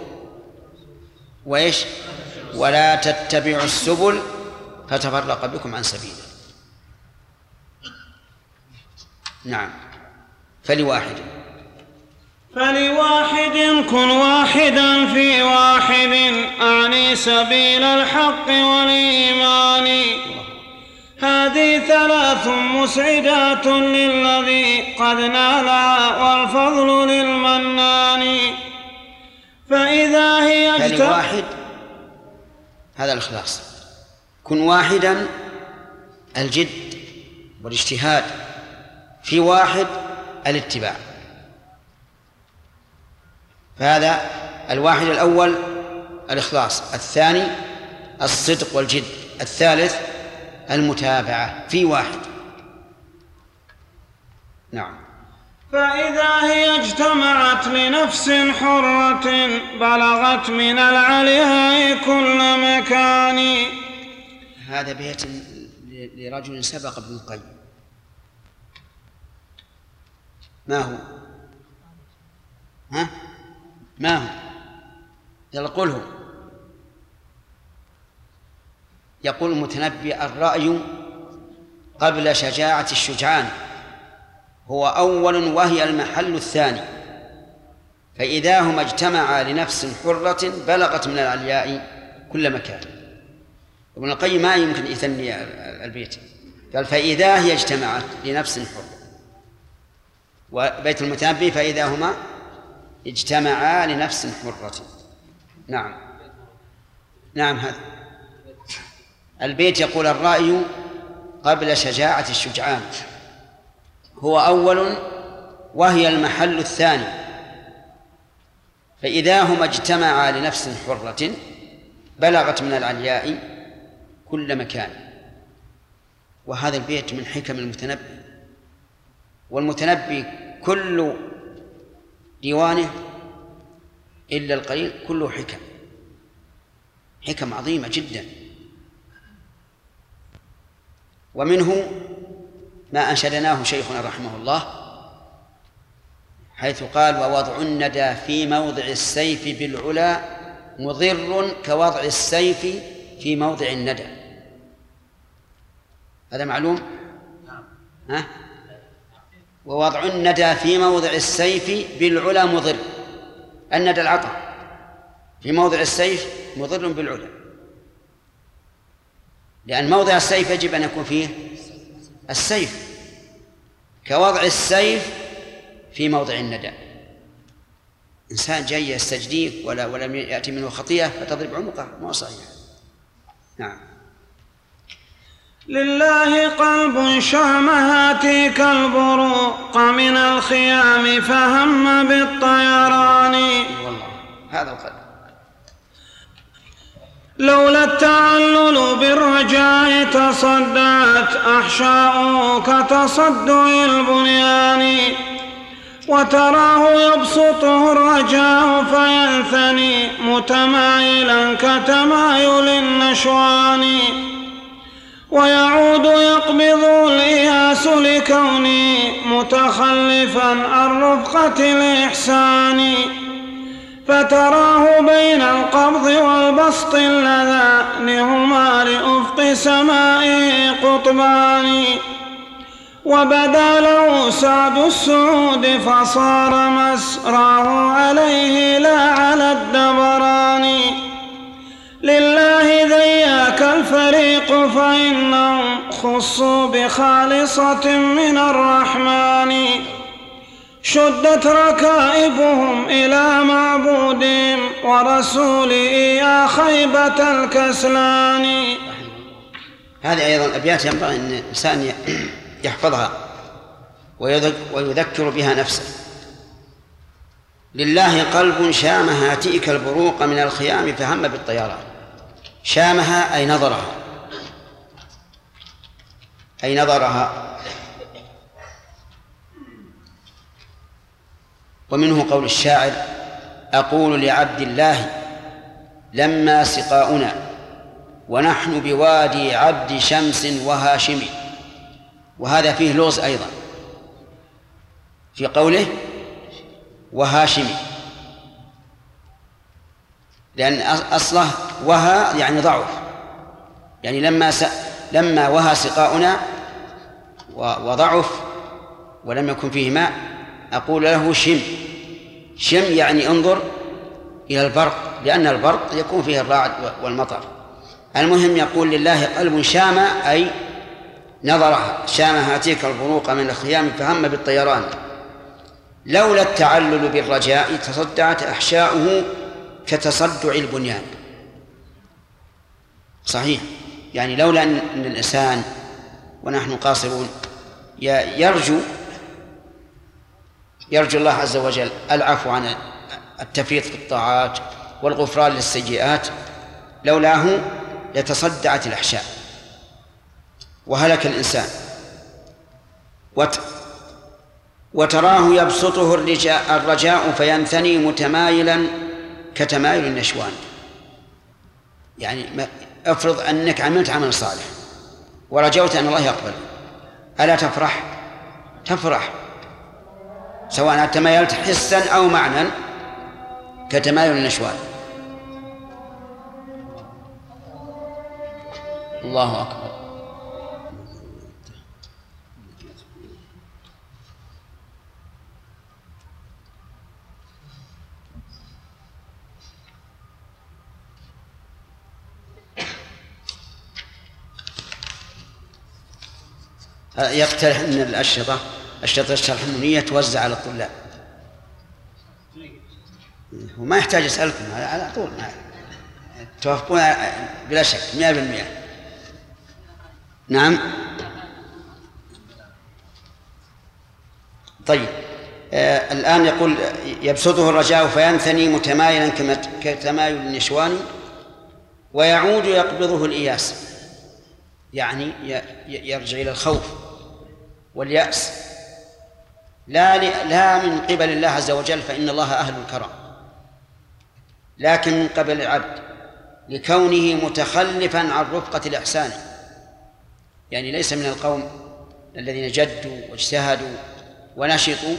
ولا تتبعوا السبل فتفرق بكم عن سبيله. نعم. فلواحد كن واحدا في واحد، أعني سبيل الحق والإيمان. هذه ثلاث مسعدات للذي قد نالها، والفضل للمنان. فإذا هي فلواحد هذا الإخلاص. كن واحدا الجد والاجتهاد، في واحد الاتباع. فهذا الواحد الأول الإخلاص، الثاني الصدق والجد، الثالث المتابعة في واحد. نعم. فإذا هي اجتمعت لنفس حرة بلغت من العلياء كل مكان. هذا بيت لرجل سبق ابن القيم. ما هو؟ ما هو؟ يلا قله. يقول المتنبي: الرأي قبل شجاعة الشجعان هو أول وهي المحل الثاني، فإذا هما اجتمعا لنفس حرة بلغت من العلياء كل مكان. ابن القيم ما يمكن يثني البيت، قال: فإذا هي اجتمعت لنفس حرة. وبيت المتنبي: فإذا هما اجتمعا لنفس حرة. نعم هذا البيت يقول: الرأي قبل شجاعة الشجعان هو أول وهي المحل الثاني، فإذا هما اجتمعا لنفس حرة بلغت من العلياء كل مكان. وهذا البيت من حكم المتنبي، والمتنبي كل ديوانه إلا القليل كله حكم عظيمة جدا. ومنه ما أنشدناه شيخنا رحمه الله حيث قال: ووضع الندى في موضع السيف بالعلا مضر كوضع السيف في موضع الندى. هذا معلوم؟ ها؟ ووضع الندى في موضع السيف بالعلا مضر. الندى العطاء في موضع السيف مضر بالعلا، لأن موضع السيف يجب أن يكون فيه السيف، كوضع السيف في موضع الندى. إنسان جاي يستجديك ولم يأتي منه خطيئة فتضرب عنقه، ما صحيح. نعم. لله قلب شامهاتك البروق من الخيام فهم بالطيران. والله هذا القلب. لولا التعلل بالرجاء تصدعت أحشاؤه كتصدع البنيان، وتراه يبسطه الرجاء فينثني متمايلا كتمايل النشوان، ويعود يقبض الإياس لكوني متخلفا عن رفقة الإحسان، فتراه بين القبض والبسط اللذان هما لأفق سمائه قطبان، وبدا له سعد السعود فصار مسراه عليه لا على الدبران. لله ذياك الفريق فإنهم خصوا بخالصة من الرحمن، شدت ركائبهم إلى معبودهم ورسوله يا خيبة الكسلان. هذه أيضا أبيات ينبغي أن الإنسان يحفظها ويذكر بها نفسه. لله قلب شامها تلك البروق من الخيام فهم بالطيران. شامها أي نظرها. ومنه قول الشاعر: أقول لعبد الله لما سقاؤنا ونحن بوادي عبد شمس وهاشم. وهذا فيه لغز أيضا في قوله وهاشم، لأن أصله وها يعني ضعف، يعني لما وها سقاؤنا وضعف ولم يكن فيه ماء أقول له شم يعني انظر إلى البرق، لأن البرق يكون فيه الرعد والمطر. المهم يقول لله قلب شام أي نظرها، شامها تلك البروق من الخيام فهم بالطيران. لولا التعلل بالرجاء تصدعت أحشاؤه كتصدع البنيان. صحيح، يعني لولا أن الإنسان ونحن قاصرون يرجو الله عز وجل العفو عن التفريط في الطاعات والغفران للسيئات، لولاه لتصدعت الأحشاء وهلك الإنسان. وتراه يبسطه الرجاء فينثني متمايلا كتمايل النشوان. يعني افرض أنك عملت عمل صالح ورجوت أن الله يقبل، ألا تفرح سواء تمايلت حسا أو معنى كتمايل النشوان. الله أكبر. يقترح أن الأشرطة الشرح النونية توزع على الطلاب، وما يحتاج أسألكم على طول توافقون بلا شك 100%. نعم. طيب الآن يقول يبسطه الرجاء فينثني متمايلا كتمايل النشوان. ويعود يقبضه الإياس، يعني يرجع إلى الخوف واليأس، لا من قبل الله عز وجل فإن الله أهل الكرم، لكن من قبل العبد لكونه متخلفا عن رفقة الإحسان، يعني ليس من القوم الذين جدوا واجتهدوا ونشطوا،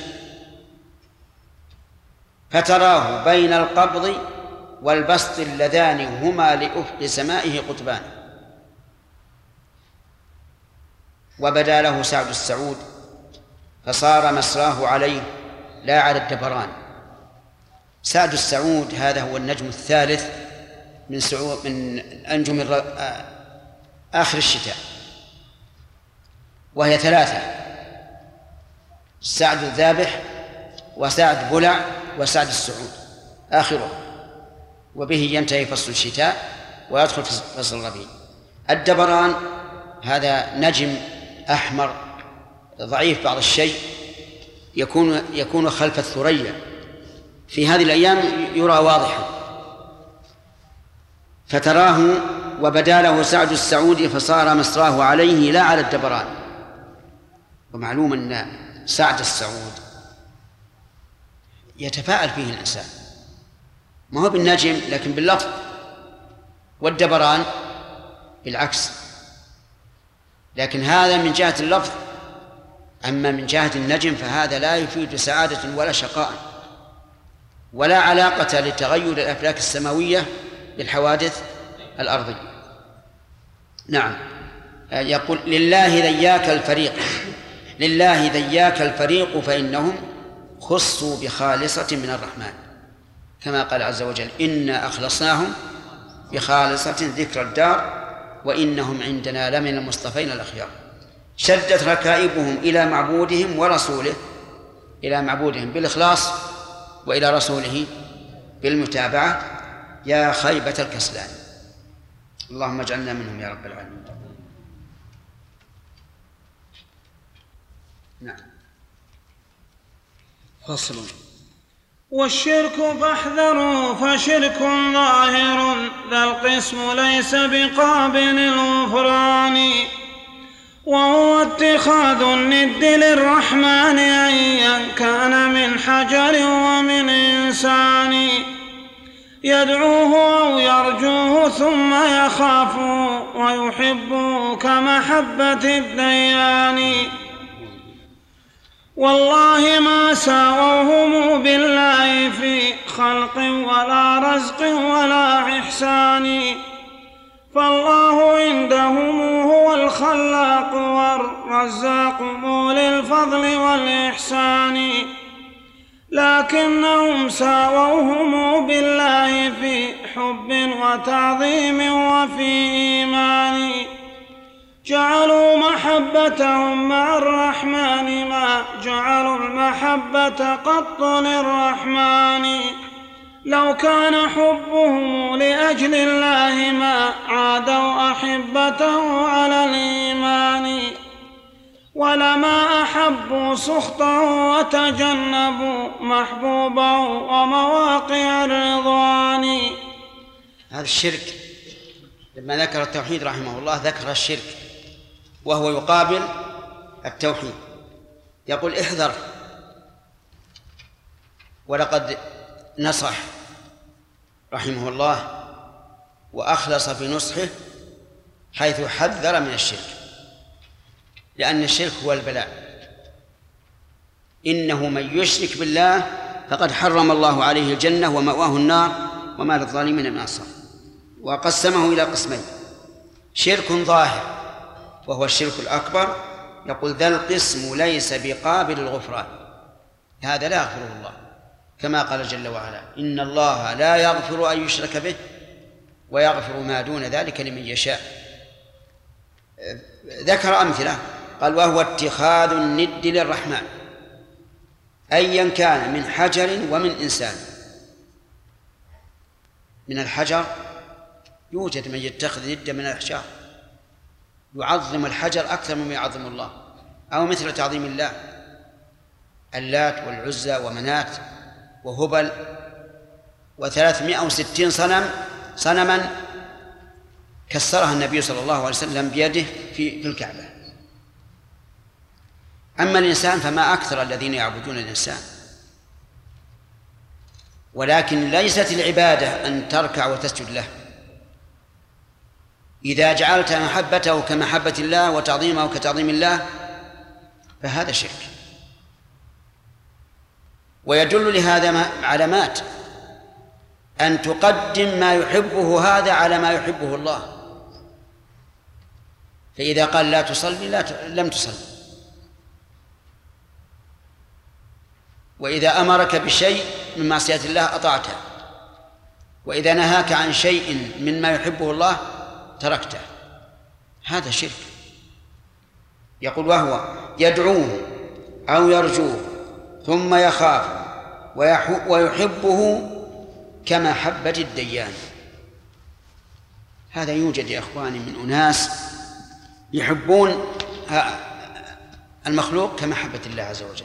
فتراه بين القبض والبسط اللذان هما لأفق سمائه قطبان. وبدا له سعد السعود فصار مسراه عليه لا على الدبران. سعد السعود هذا هو النجم الثالث من أنجم آخر الشتاء، وهي ثلاثة: سعد الذابح وسعد بلع وسعد السعود آخره، وبه ينتهي فصل الشتاء ويدخل فصل الربيع. الدبران هذا نجم أحمر ضعيف بعض الشيء، يكون خلف الثريا، في هذه الأيام يرى واضحا. فتراه وبدا له سعد السعود فصار مسراه عليه لا على الدبران. ومعلوم أن سعد السعود يتفاءل فيه الإنسان، ما هو بالنجم لكن باللفظ، والدبران بالعكس، لكن هذا من جهة اللفظ. أما من جهة النجم فهذا لا يفيد سعادة ولا شقاء، ولا علاقة لتغير الأفلاك السماوية بالحوادث الأرضية. نعم، يقول لله ذياك الفريق، لله ذياك الفريق فإنهم خصوا بخالصة من الرحمن، كما قال عز وجل: إنا أخلصناهم بخالصة ذكر الدار وإنهم عندنا لمن المصطفين الأخيار. شدت ركائبهم إلى معبودهم ورسوله، إلى معبودهم بالإخلاص وإلى رسوله بالمتابعة. يا خيبة الكسلان. اللهم اجعلنا منهم يا رب العالمين. نعم. فصل. والشرك فاحذروا فشرك ظاهر ذا القسم ليس بقابل الغفران، وهو اتخاذ الند للرحمن أيا كان من حجر ومن إنسان، يدعوه أو يرجوه ثم يخافه ويحبه كمحبة الديان. والله ما ساووهم بالله في خلق ولا رزق ولا إحسان، فالله عندهم هو الخلاق والرزاق مولي الفضل والإحسان، لكنهم ساووهم بالله في حب وتعظيم وفي إيمان، جعلوا محبتهم مع الرحمن ما جعلوا المحبة قط للرحمن، لو كان حبهم لأجل الله ما عادوا أحبته على الإيمان، ولما أحبوا سخطه وتجنبوا محبوبه ومواقع الرضوان. هذا الشرك لما ذكر التوحيد رحمه الله ذكر الشرك وهو يقابل التوحيد. يقول احذر. ولقد نصح رحمه الله وأخلص في نصحه حيث حذر من الشرك، لأن الشرك هو البلاء. إنه من يشرك بالله فقد حرم الله عليه الجنة ومأواه النار وما للظالمين من أنصار. وقسمه إلى قسمين: شرك ظاهر وهو الشرك الأكبر، يقول ذا القسم ليس بقابل الغفران، هذا لا يغفره الله، كما قال جل وعلا: إن الله لا يغفر أن يشرك به ويغفر ما دون ذلك لمن يشاء. ذكر أمثلة، قال: وهو اتخاذ الند للرحمن أيا كان من حجر ومن إنسان. من الحجر يوجد من يتخذ ندا من الأحجار، يعظم الحجر أكثر مما يعظم الله، أو مثل تعظيم الله، اللات والعزى ومنات وهبل و360 صنما كسرها النبي صلى الله عليه وسلم بيده في الكعبة. أما الإنسان فما أكثر الذين يعبدون الإنسان، ولكن ليست العبادة أن تركع وتسجد له. إذا جعلت محبته كمحبة الله وتعظيمه كتعظيم الله فهذا شرك. ويدل لهذا علامات أن تقدم ما يحبه هذا على ما يحبه الله. فإذا قال لا تصلي لم تصلي، وإذا أمرك بشيء من معصية الله أطعته، وإذا نهاك عن شيء مما يحبه الله تركته. هذا شرك. يقول وهو يدعوه أو يرجوه ثم يخاف ويحبه كمحبة الديان. هذا يوجد يا إخواني من أناس يحبون المخلوق كمحبة الله عز وجل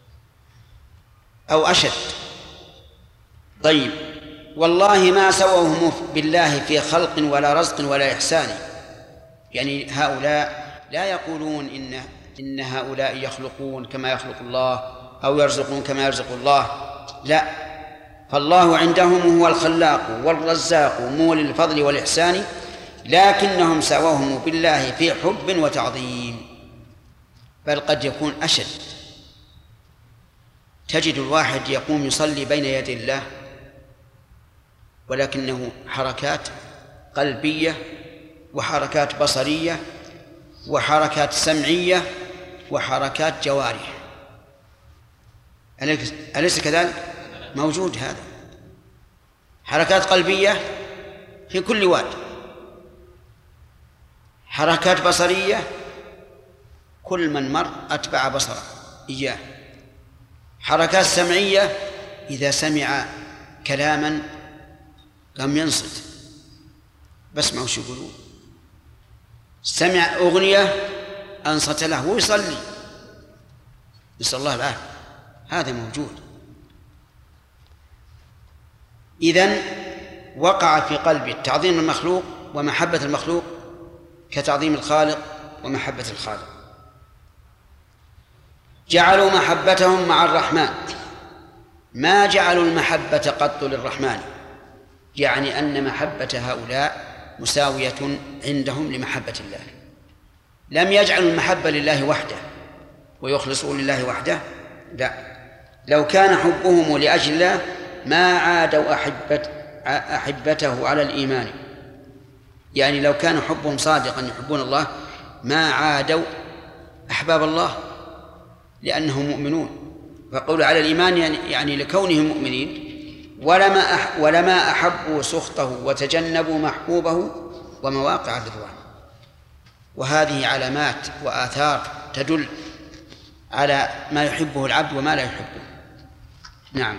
أو أشد. طيب، والله ما سووهم بالله في خلق ولا رزق ولا إحسان. يعني هؤلاء لا يقولون إن هؤلاء يخلقون كما يخلق الله أو يرزقون كما يرزق الله، لا، فالله عندهم هو الخلاق والرزاق مولي الفضل والإحسان، لكنهم سووهم بالله في حب وتعظيم، بل قد يكون أشد. تجد الواحد يقوم يصلي بين يدي الله ولكنه حركات قلبية وحركات بصرية وحركات سمعية وحركات جوارح. أليس كذلك؟ موجود هذا. حركات قلبية في كل واد، حركات بصرية كل من مر أتبع بصره إياه، حركات سمعية إذا سمع كلاما قام ينصت بسمع وش يقولون، سمع أغنية أنصت له ويصلي، نسأل الله العافية. هذا موجود. إذن وقع في قلبي تعظيم المخلوق ومحبة المخلوق كتعظيم الخالق ومحبة الخالق. جعلوا محبتهم مع الرحمن، ما جعلوا المحبة قط للرحمن، يعني أن محبة هؤلاء مساوية عندهم لمحبة الله. لم يجعلوا المحبة لله وحده ويخلصوا لله وحده، لا، لو كان حبهم لأجل الله ما عادوا أحبته على الإيمان. يعني لو كان حبهم صادقا يحبون الله ما عادوا أحباب الله لأنهم مؤمنون، فقولوا على الإيمان يعني لكونهم مؤمنين، ولما أحبوا سخطه وتجنبوا محبوبه ومواقع الرضوان. وهذه علامات وآثار تدل على ما يحبه العبد وما لا يحبه. نعم.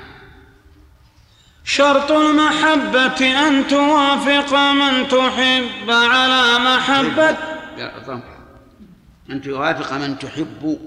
شرط المحبة أن توافق من تحب على محبة، أن توافق من تحب.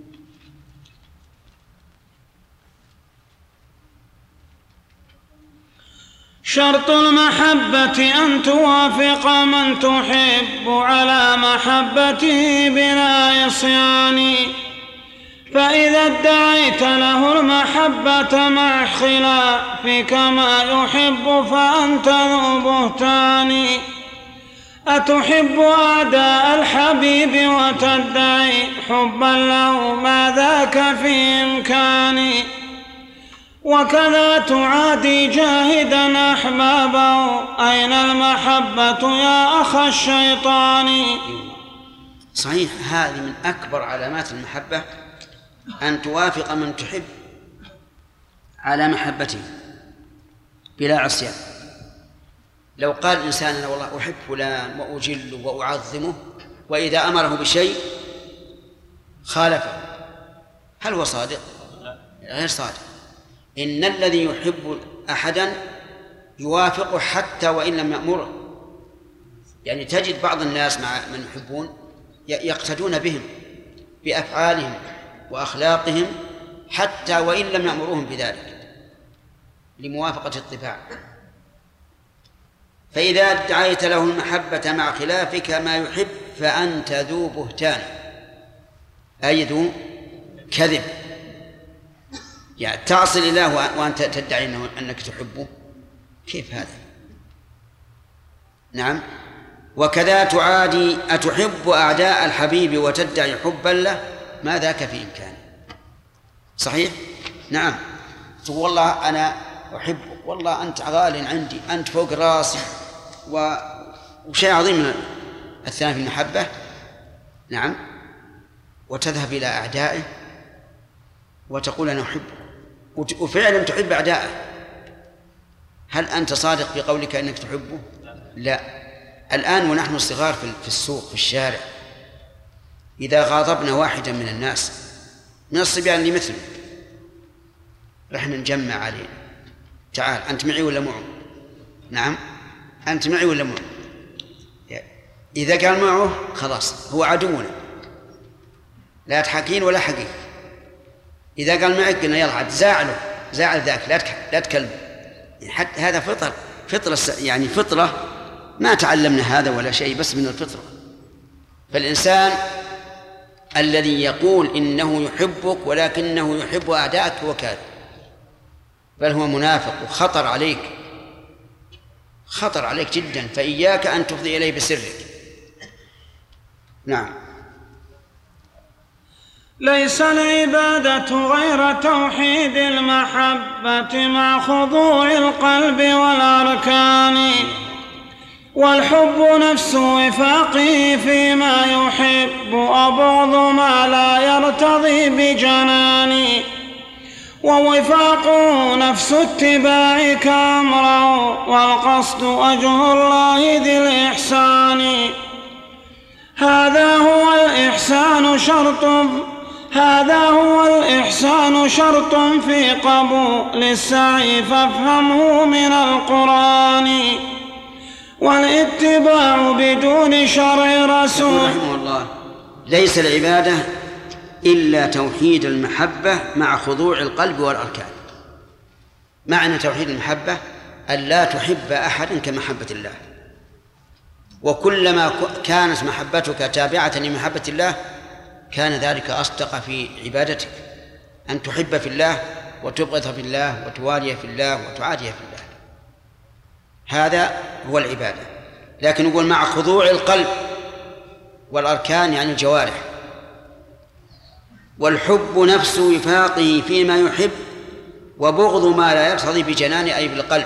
شرط المحبة أن توافق من تحب على محبته بلا عصيان، فإذا ادعيت له المحبة مع خلافك ما يحب فأنت ذو بهتان. أتحب أعداء الحبيب وتدعي حبا له ما ذاك في إمكاني، وكذا تعادي جاهدا أحبابه أين المحبة يا أخ الشيطان. صحيح، هذه من أكبر علامات المحبة أن توافق من تحب على محبته بلا عصيان. لو قال الإنسان أنا والله أحب فلان وأجله وأعظمه وإذا أمره بشيء خالفه، هل هو صادق؟ غير صادق. إن الذي يحب أحدا يوافقه حتى وإن لم يأمره. يعني تجد بعض الناس مع من يحبون يقتدون بهم بأفعالهم وأخلاقهم حتى وإن لم يأمروهم بذلك لموافقة الطباع. فإذا ادعيت له المحبة مع خلافك ما يحب فأنت ذو بهتان، أي ذو كذب. يعني تعصي الله وأنت تدعي أنك تحبه، كيف هذا؟ نعم. وكذا تعادي، أتحب أعداء الحبيب وتدعي حبا له، ما ذاك في إمكانه. صحيح؟ نعم. والله أنا أحبك، والله أنت غال عندي، أنت فوق راسي، وشيء عظيم من الثناء في المحبة. نعم. وتذهب إلى أعدائه وتقول أنا أحبك، وفعلا تحب أعدائه. هل أنت صادق في قولك أنك تحبه؟ لا. الآن ونحن صغار في السوق في الشارع، إذا غاضبنا واحدا من الناس من الصبيان اللي مثله، رحنا نجمع عليه، تعال أنت معي ولا معه؟ نعم أنت معي ولا معه؟ إذا قال معه خلاص هو عدونا، لا تحكين ولا حقيق. إذا قال معك قلنا يلا عاد زاعله، زاعل ذاك، لا تكلم. حتى هذا فطرة يعني فطرة ما تعلمنا هذا ولا شيء، بس من الفطرة. فالإنسان الذي يقول إنه يحبك ولكنه يحب أعدائك هو كاذب، بل هو منافق، وخطر عليك، خطر عليك جدا، فإياك أن تفضي إليه بسرك. نعم. ليس العبادة غير توحيد المحبة مع خضوع القلب والأركان، والحب نفس وفاقه فيما يحب وبغض ما لا يرتضي بجنان، ووفاقه نفس اتباعك أمره والقصد وجه الله ذي الإحسان. هذا هو الإحسان شرط في قبول السعي فافهمه من القرآن، والاتباع بدون شرع رسول. رحمه الله ليس العبادة إلا توحيد المحبة مع خضوع القلب والأركان. معنى توحيد المحبة أن لا تحب أحدا كمحبة الله، وكلما كانت محبتك تابعة لمحبة الله كان ذلك أصدق في عبادتك، أن تحب في الله وتبغض في الله وتوالي في الله وتعادي في الله. هذا هو العبادة. لكن يقول مع خضوع القلب والأركان يعني الجوارح. والحب نفس وفاقه فيما يحب وبغض ما لا يرتضي بجنان أي بالقلب.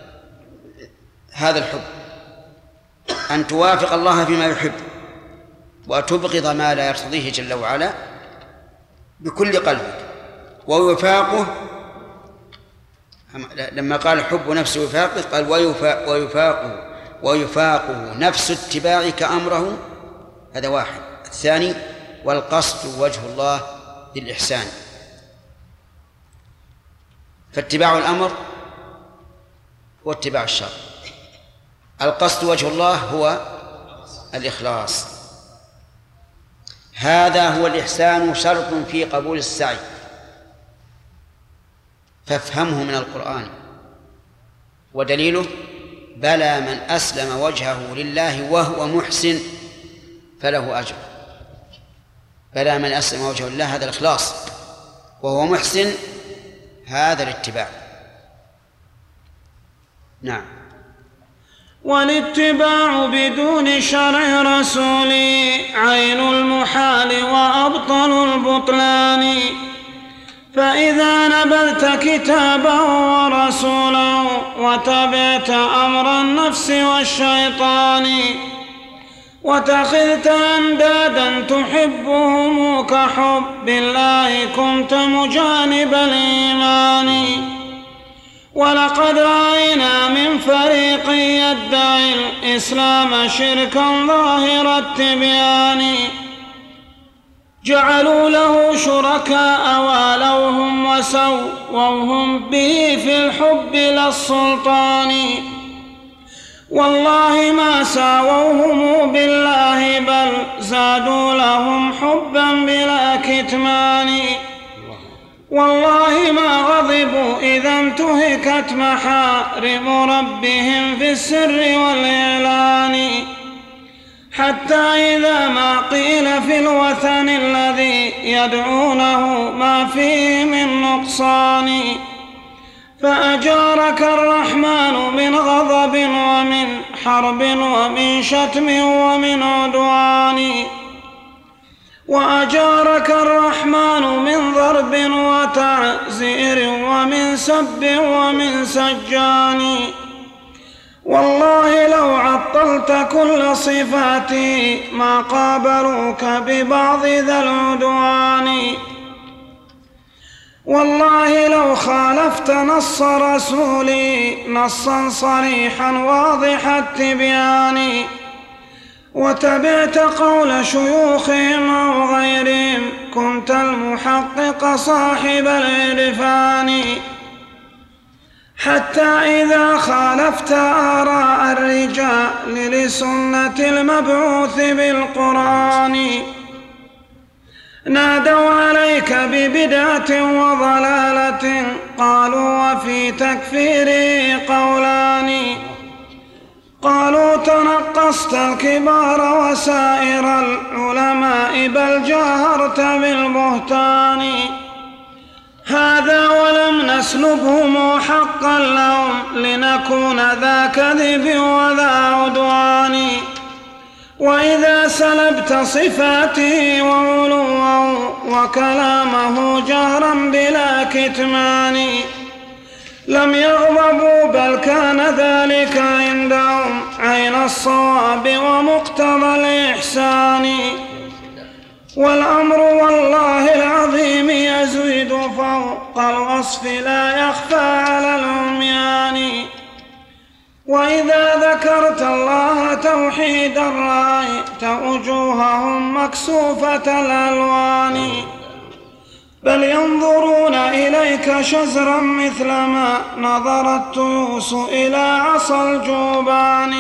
هذا الحب أن توافق الله فيما يحب وتبغض ما لا يرتضيه جل وعلا بكل قلبك. ووفاقه لما قال حب نفس وفاقه قال ويفاقه نفس اتباعك أمره، هذا واحد. الثاني والقصد وجه الله بالإحسان. فاتباع الأمر هو اتباع الشر، القصد وجه الله هو الإخلاص. هذا هو الإحسان شرط في قبول السعي، فافهمه من القرآن. ودليله بلى من أسلم وجهه لله وهو محسن فله أجر. بلى من أسلم وجهه لله هذا الإخلاص، وهو محسن هذا الاتباع. نعم. والاتباع بدون شرع رسولي عين المحال وأبطل البطلان، فإذا نبذت كتابه ورسوله وتبعت أمر النفس والشيطان وتخذت أندادا تحبهم كحب الله كنت مجانب الإيمان. ولقد رأينا من فريق يدعي الإسلام شركا ظاهر التبيان، جعلوا له شركاء والوهم وسووهم به في الحب للسلطان، والله ما ساووهم بالله بل زادوا لهم حبا بلا كتمان. والله ما غضبوا إذا انتهكت محارم ربهم في السر والإعلان، حتى إذا ما قيل في الوثن الذي يدعونه ما فيه من نقصان، فأجارك الرحمن من غضب ومن حرب ومن شتم ومن عدوان، وأجارك الرحمن من ضرب وتعزير ومن سب ومن سجان. والله لو عطلت كل صفاتي ما قابلوك ببعض ذا العدوان، والله لو خالفت نص رسولي نصا صريحا واضح التبيان، وتبعت قول شيوخهم أو غيرهم كنت المحقق صاحب العرفان، حتى إذا خالفت آراء الرجال لسنة المبعوث بالقرآن نادوا عليك ببدعة وضلالة، قالوا وفي تكفيره قولان، قالوا تنقصت الكبار وسائر العلماء بل جاهرت بالبهتان، هذا ولم نسلبهم حقا لهم لنكون ذا كذب وذا عدوان، وإذا سلبت صفاته وعلوه وكلامه جهرا بلا كتمان لم يغضبوا بل كان ذلك عندهم عين الصواب ومقتضى الإحسان، والأمر والله العظيم يزيد فوق الوصف لا يخفى على العميان، وإذا ذكرت الله توحيدا رأيت وجوههم مكسوفة الألوان، بل ينظرون إليك شزرا مثلما نظر التيوس إلى عصا الجوبان،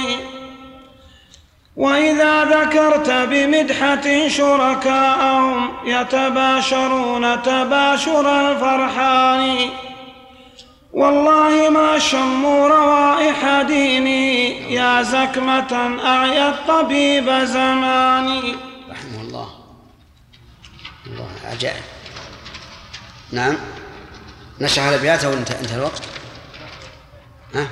وإذا ذكرت بمدحة شركاءهم يتباشرون تباشر الفرحان، والله ما شموا روائح ديني يا زكمة أعيت طبيب زماني. رحمه الله. الله عجائب. نعم، نشرح الأبيات أو انتهى الوقت؟ ها؟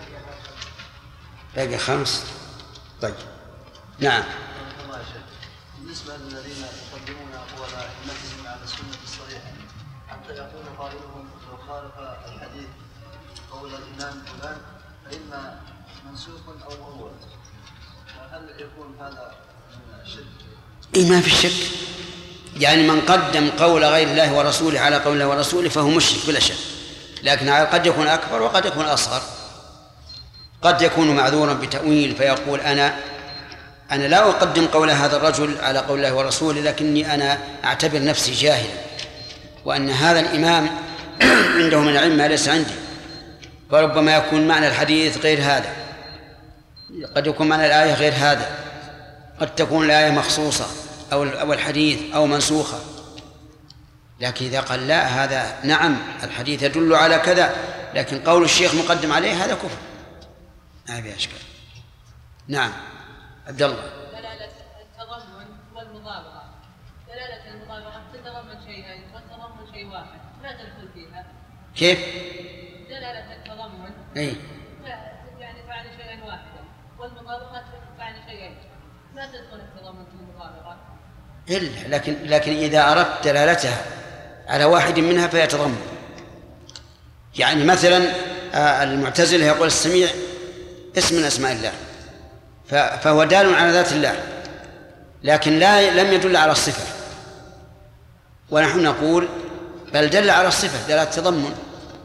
باقي 5. طيب نعم. بالنسبة للذين يقدمون أقوال أئمتهم على السنة الصحيحة حتى يقول قائلهم لو خالف الحديث قول الإمام فلان فإما منسوخ أو مؤول، هل يكون هذا من الشرك؟ ما في الشك، يعني من قدم قول غير الله ورسوله على قول الله ورسوله فهو مشرك بلا شك، لكن قد يكون أكبر وقد يكون أصغر. قد يكون معذورا بتأويل فيقول أنا لا أقدم قول هذا الرجل على قول الله ورسوله، لكني أنا أعتبر نفسي جاهلا، وأن هذا الإمام عنده من العلم ما ليس عندي، فربما يكون معنى الحديث غير هذا، قد يكون معنى الآية غير هذا، قد تكون الآية مخصوصة أو الحديث أو منسوخة. لكن إذا قال لا هذا نعم الحديث يدل على كذا لكن قول الشيخ مقدم عليه، هذا كفر، ما في أشكال. نعم عبد الله. دلالة التضمن والمضاربة، دلالة المضاربة تتضمن شيئين وتتضمن شيء واحد لا تدخل فيها. كيف؟ دلالة التضمن يعني تعني شيئا واحدا، والمضاربة تعني شيئين لا تدخل التضمن في المضاربة إلا لكن إذا أردت دلالتها على واحد منها فيتضمن. يعني مثلا المعتزلة يقول السميع اسم من أسماء الله، فهو دال على ذات الله لكن لم يدل على الصفة، ونحن نقول بل دل على الصفة دلالة تضمن.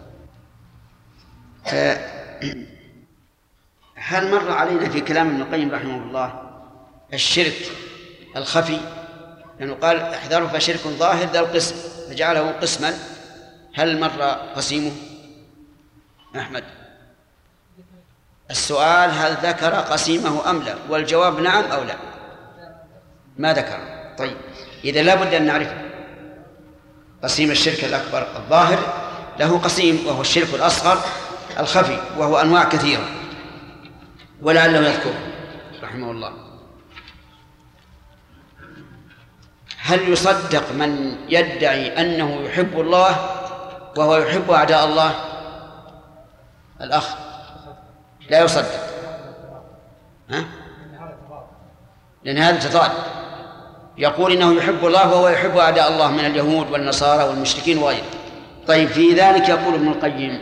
هل مر علينا في كلام ابن القيم رحمه الله الشرك الخفي؟ لأنه قال احذروا فشرك ظاهر ذا القسم فجعله قسما، هل مر قسيمه؟ أحمد السؤال هل ذكر قسيمه أم لا، والجواب نعم أو لا، ما ذكر. طيب إذا لا بد أن نعرفه. قسيم الشرك الأكبر الظاهر له قسيم، وهو الشرك الأصغر الخفي، وهو أنواع كثيرة ولعله يذكر رحمه الله. هل يصدق من يدعي أنه يحب الله وهو يحب أعداء الله؟ الأخ لا يصدق، لأن هذا تضاد. يقول إنه يحب الله وهو يحب أعداء الله من اليهود والنصارى والمشركين وغيرهم. طيب، في ذلك يقول ابن القيم: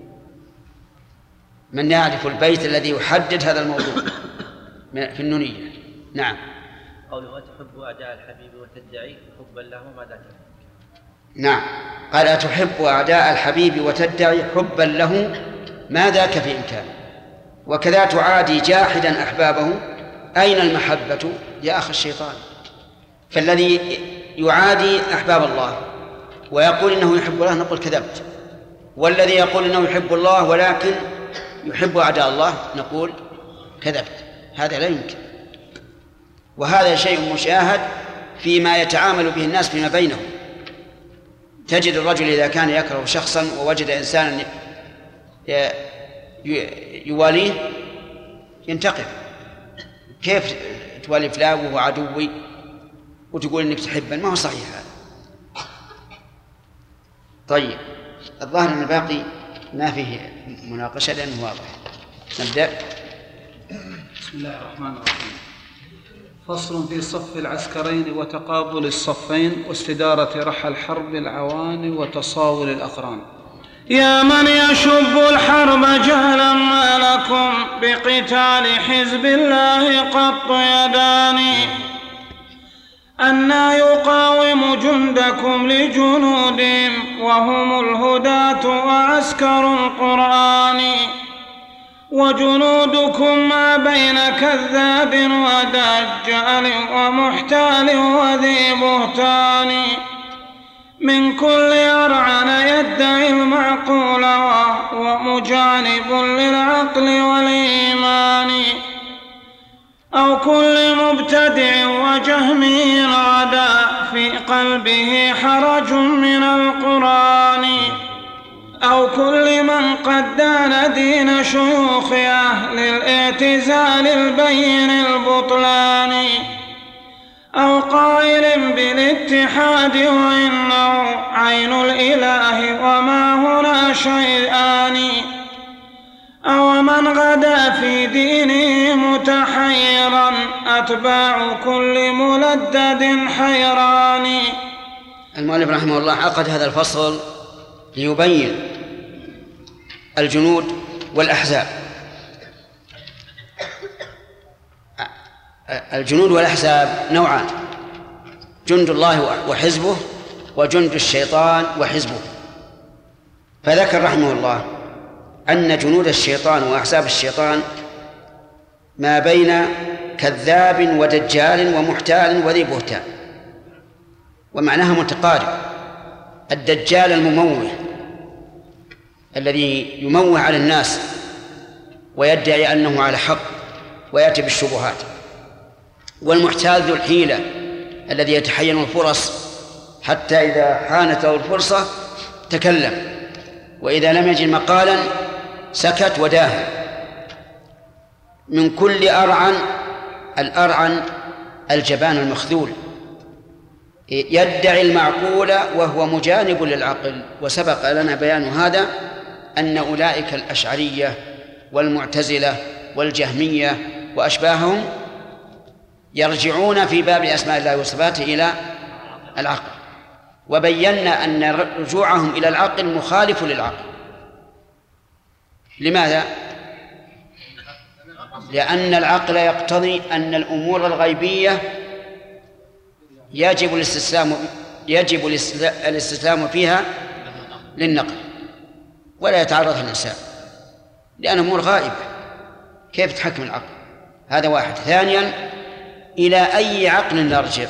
من يعرف البيت الذي يحدد هذا الموضوع في النونية؟ نعم. قوله وتحب أعداء الحبيب وتدعي حبا له ماذا تفعل؟ نعم، قال أتحب أعداء الحبيب وتدعي حبا له ما ذاك في إمكانه. وكذا تعادي جاحدا أحبابه، أين المحبة يا أخ الشيطان؟ فالذي يعادي أحباب الله ويقول إنه يحب الله نقول كذبت، والذي يقول إنه يحب الله ولكن يحب أعداء الله نقول كذبت. هذا لا يمكن، وهذا شيء مشاهد فيما يتعامل به الناس فيما بينهم. تجد الرجل إذا كان يكره شخصا ووجد إنسانا يواليه ينتقم. كيف توالي فلان وهو عدوي وتقول إنك تحبه؟ ما هو صحيح هذا. طيب، الظاهر أن الباقي ما فيه مناقشة لأنه واضح. نبدأ. بسم الله الرحمن الرحيم. فصل في صف العسكرين وتقابل الصفين واستدارة رحى الحرب العوان وتصاول الأقران. يا من يشب الحرب جهلا ما لكم بقتال حزب الله قط يداني، أنى يقاوم جندكم لجنودهم وهم الهداة وعسكر القرآن، وجنودكم ما بين كذاب ودجال ومحتال وذي بهتان، من كل أرعن يدعي المعقول وهو مجانب للعقل والإيمان، أو كل مبتدع وجهمي غدا في قلبه حرج من القرآن، أو كل من قد دان دين شيوخ أهل الاعتزال البين البطلان، أو قائل بالاتحاد وإنه عين الإله وما هنا شيئان، أو من غدا في دينه متحيرا أتباع كل ملدد حيران. المؤلف رحمه الله عقد هذا الفصل ليبين الجنود والأحزاب. الجنود والأحزاب نوعان: جند الله وحزبه، وجند الشيطان وحزبه. فذكر رحمه الله أن جنود الشيطان وأحزاب الشيطان ما بين كذاب ودجال ومحتال وذي بهتان، ومعناها متقارب. الدجال المموه الذي يموه على الناس ويدعي أنه على حق ويأتي بالشبهات، والمحتال ذو الحيلة الذي يتحين الفرص حتى إذا حانت له الفرصة تكلم، وإذا لم يجد مقالا سكت وداهن. من كل أرعن، الأرعن الجبان المخذول، يدعي المعقول وهو مجانب للعقل. وسبق لنا بيان هذا، أن أولئك الأشعرية والمعتزلة والجهمية وأشباههم يرجعون في باب أسماء الله وصفاته إلى العقل، وبينا أن رجوعهم إلى العقل مخالف للعقل. لماذا؟ لأن العقل يقتضي أن الأمور الغيبية يجب الاستسلام فيها للنقل، ولا يتعرض الإنسان، لأن أمور غائبة كيف تحكم العقل؟ هذا واحد. ثانيا، إلى أي عقل نرجع؟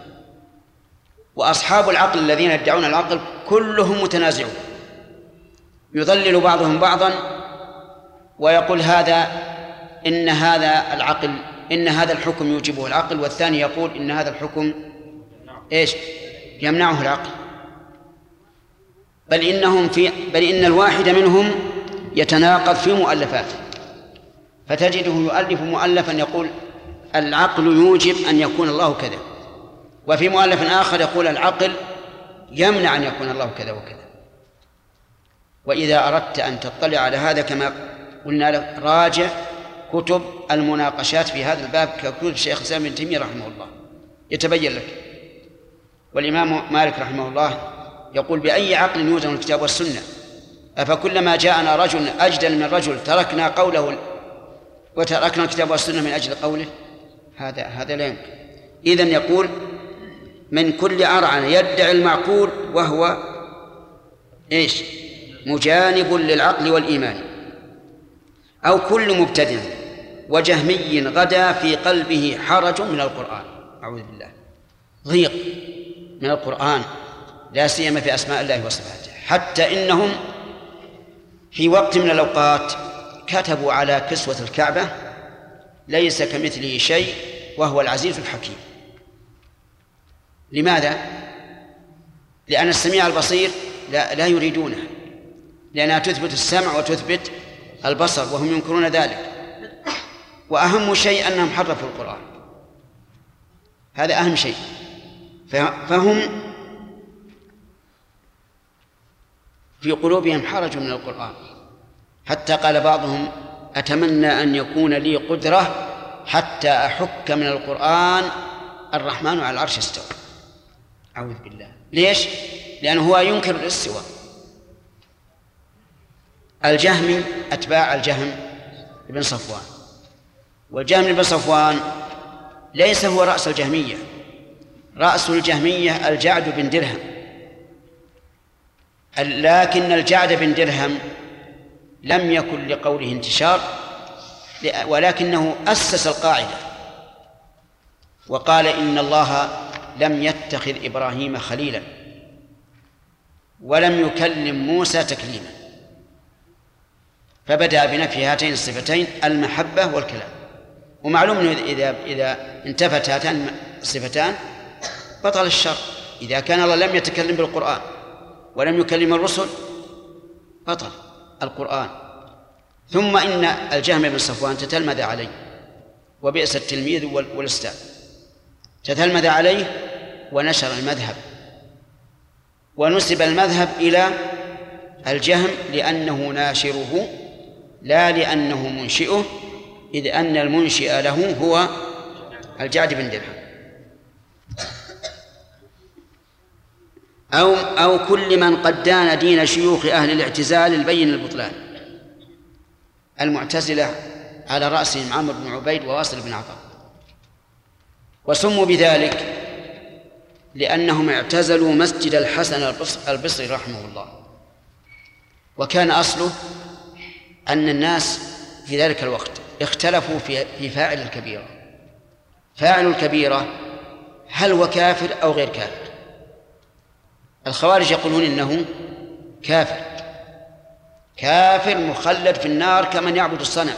وأصحاب العقل الذين يدعون العقل كلهم متنازعون، يضلل بعضهم بعضا ويقول إن هذا العقل، إن هذا الحكم يوجبه العقل، والثاني يقول إن هذا الحكم يمنعه العقل. بل إن الواحد منهم يتناقض في مؤلفاته، فتجده يؤلف مؤلفا يقول العقل يوجب أن يكون الله كذا، وفي مؤلف آخر يقول العقل يمنع أن يكون الله كذا وكذا. وإذا أردت أن تطلع على هذا كما قلنا لك راجع كتب المناقشات في هذا الباب ككتب الشيخ الإسلام ابن تيمية رحمه الله يتبين لك. والإمام مالك رحمه الله يقول بأي عقل يوزن الكتاب والسنة؟ أفكلما جاءنا رجل أجدل من رجل تركنا قوله وتركنا الكتاب والسنة من أجل قوله؟ هذا لا يمكن. إذن يقول من كل أرعن يدعي المعقول وهو إيش؟ مجانب للعقل والإيمان. أو كل مبتدع وجهمي غدا في قلبه حرج من القرآن، أعوذ بالله، ضيق من القرآن لا سيما في أسماء الله وصفاته، حتى إنهم في وقت من الأوقات كتبوا على كسوة الكعبة ليس كمثله شيء وهو العزيز الحكيم. لماذا؟ لأن السميع البصير لا يريدونه، لأنها تثبت السمع وتثبت البصر وهم ينكرون ذلك. وأهم شيء أنهم حرفوا القرآن، هذا أهم شيء. فهم في قلوبهم حرج من القرآن، حتى قال بعضهم أتمنى أن يكون لي قدرة حتى أحك من القرآن الرحمن على العرش استوى. أعوذ بالله. ليش؟ لأنه هو ينكر الاستواء. الجهمي أتباع الجهم بن صفوان، والجهم بن صفوان ليس هو رأس الجهمية، رأس الجهمية الجعد بن درهم، لكن الجعد بن درهم لم يكن لقوله انتشار، ولكنه أسس القاعدة وقال إن الله لم يتخذ إبراهيم خليلا ولم يكلم موسى تكليما، فبدأ بنفي هاتين الصفتين المحبة والكلام. ومعلوم أنه إذا انتفت هاتان الصفتان بطل الشر. إذا كان الله لم يتكلم بالقرآن ولم يكلم الرسل بطل القرآن. ثم إن الجهم بن صفوان تتلمذ عليه، وبئس التلميذ والأستاذ، تتلمذ عليه ونشر المذهب، ونسب المذهب إلى الجهم لأنه ناشره لا لأنه منشئه، إذ أن المنشئ له هو الجعد بن درهم. أو كل من قد دان دين شيوخ أهل الاعتزال البين البطلان. المعتزلة على رأسهم عمرو بن عبيد وواصل بن عطاء، وسموا بذلك لأنهم اعتزلوا مسجد الحسن البصري رحمه الله، وكان أصله أن الناس في ذلك الوقت اختلفوا في فاعل الكبيرة. فاعل الكبيرة هل هو كافر أو غير كافر؟ الخوارج يقولون إنه كافر مخلد في النار كمن يعبد الصنم،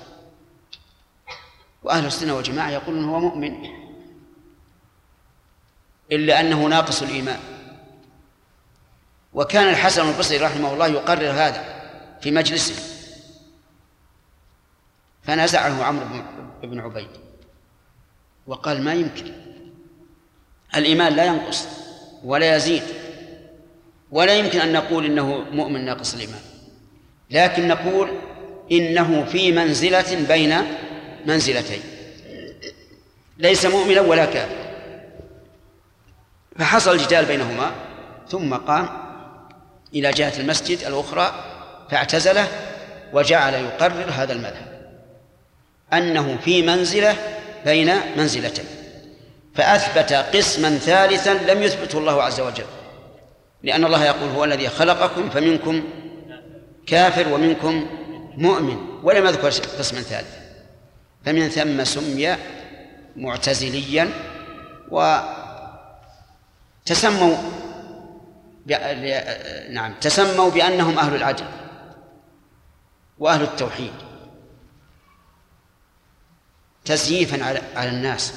وأهل السنة والجماعة يقولون هو مؤمن إلا أنه ناقص الإيمان. وكان الحسن البصري رحمه الله يقرر هذا في مجلسه، فنزعه عمرو بن عبيد وقال ما يمكن، الإيمان لا ينقص ولا يزيد، ولا يمكن أن نقول إنه مؤمن ناقص الإيمان، لكن نقول إنه في منزلة بين منزلتين، ليس مؤمنا ولا كافر. فحصل الجدال بينهما، ثم قام إلى جهة المسجد الأخرى فاعتزله وجعل يقرر هذا المذهب أنه في منزلة بين منزلتين، فأثبت قسما ثالثا لم يثبته الله عز وجل، لأن الله يقول هو الذي خلقكم فمنكم كافر ومنكم مؤمن، ولم يذكر قسما ثالثا، فمن ثم سمي معتزليا. وتسموا تسموا بأنهم أهل العدل وأهل التوحيد تزييفا على الناس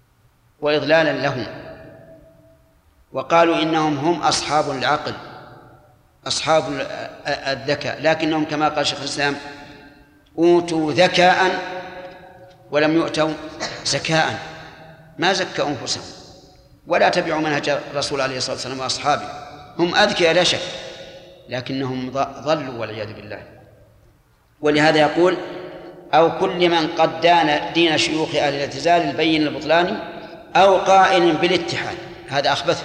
وإضلالا لهم، وقالوا إنهم هم أصحاب العقل أصحاب الذكاء، لكنهم كما قال شيخ الإسلام أوتوا ذكاء ولم يؤتوا زكاء، ما زكوا أنفسهم ولا تبعوا منهج الرسول عليه الصلاة والسلام وأصحابه. هم أذكياء لا شك، لكنهم ضلوا والعياذ بالله. ولهذا يقول أو كل من قد دان دين شيوخ أهل الاعتزال البين البطلان أو قائل بالاتحاد. هذا أخبثه،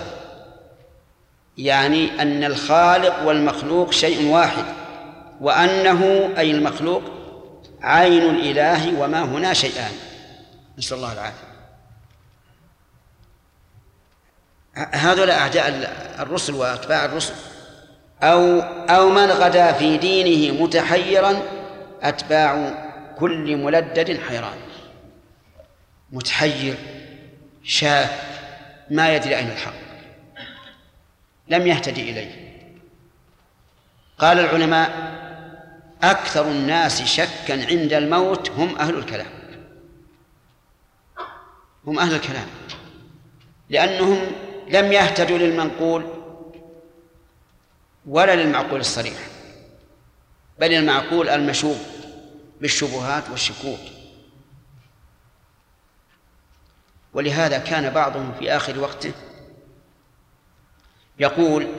يعني أن الخالق والمخلوق شيء واحد، وأنه أي المخلوق عين الإله وما هنا شيئان، نسأل الله العافية. هذولا أعداء الرسل وأتباع الرسل. أو من غدا في دينه متحيرا أتباع كل ملدد حيران. متحير شاك ما يدري أين الحق، لم يهتدي إليه. قال العلماء أكثر الناس شكا عند الموت هم أهل الكلام، هم أهل الكلام، لأنهم لم يهتدوا للمنقول ولا للمعقول الصريح، بل المعقول المشوب بالشبهات والشكوك. ولهذا كان بعضهم في آخر وقته يقول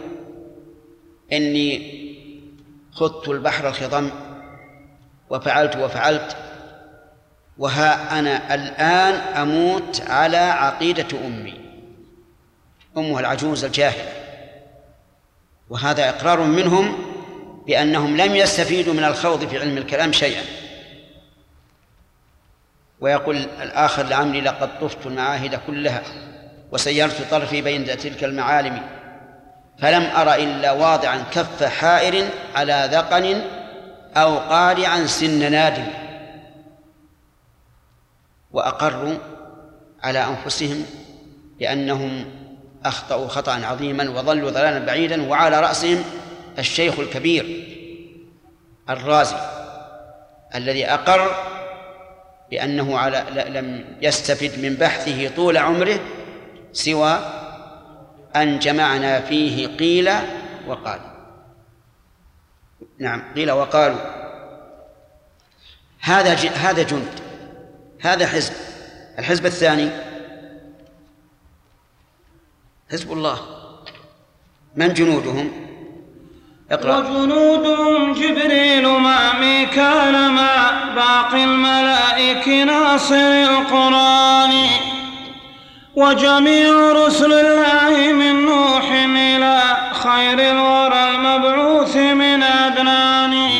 إني خضت البحر الخضم وفعلت وها أنا الآن أموت على عقيدة أمه العجوز الجاهلة. وهذا إقرار منهم بأنهم لم يستفيدوا من الخوض في علم الكلام شيئا. ويقول الآخر لعمري لقد طفت المعاهد كلها وسيرت طرفي بين تلك المعالم فلم أر إلا واضعا كف حائر على ذقن أو قارعا سن نادم. وأقروا على أنفسهم بأنهم أخطأوا خطأ عظيما وضلوا ضلالا بعيدا، وعلى رأسهم الشيخ الكبير الرازي الذي أقر بأنه لم يستفد من بحثه طول عمره سوى أن جمعنا فيه قيل وقال. نعم، قيل وقالوا. هذا جند، هذا حزب. الحزب الثاني حزب الله. من جنودهم؟ اقرأ. وجنودهم جبريل مع ميكال مع باقي الملائك ناصر القرآن وجميع رسل الله من نوح إلى خير الورى المبعوث من أدنان.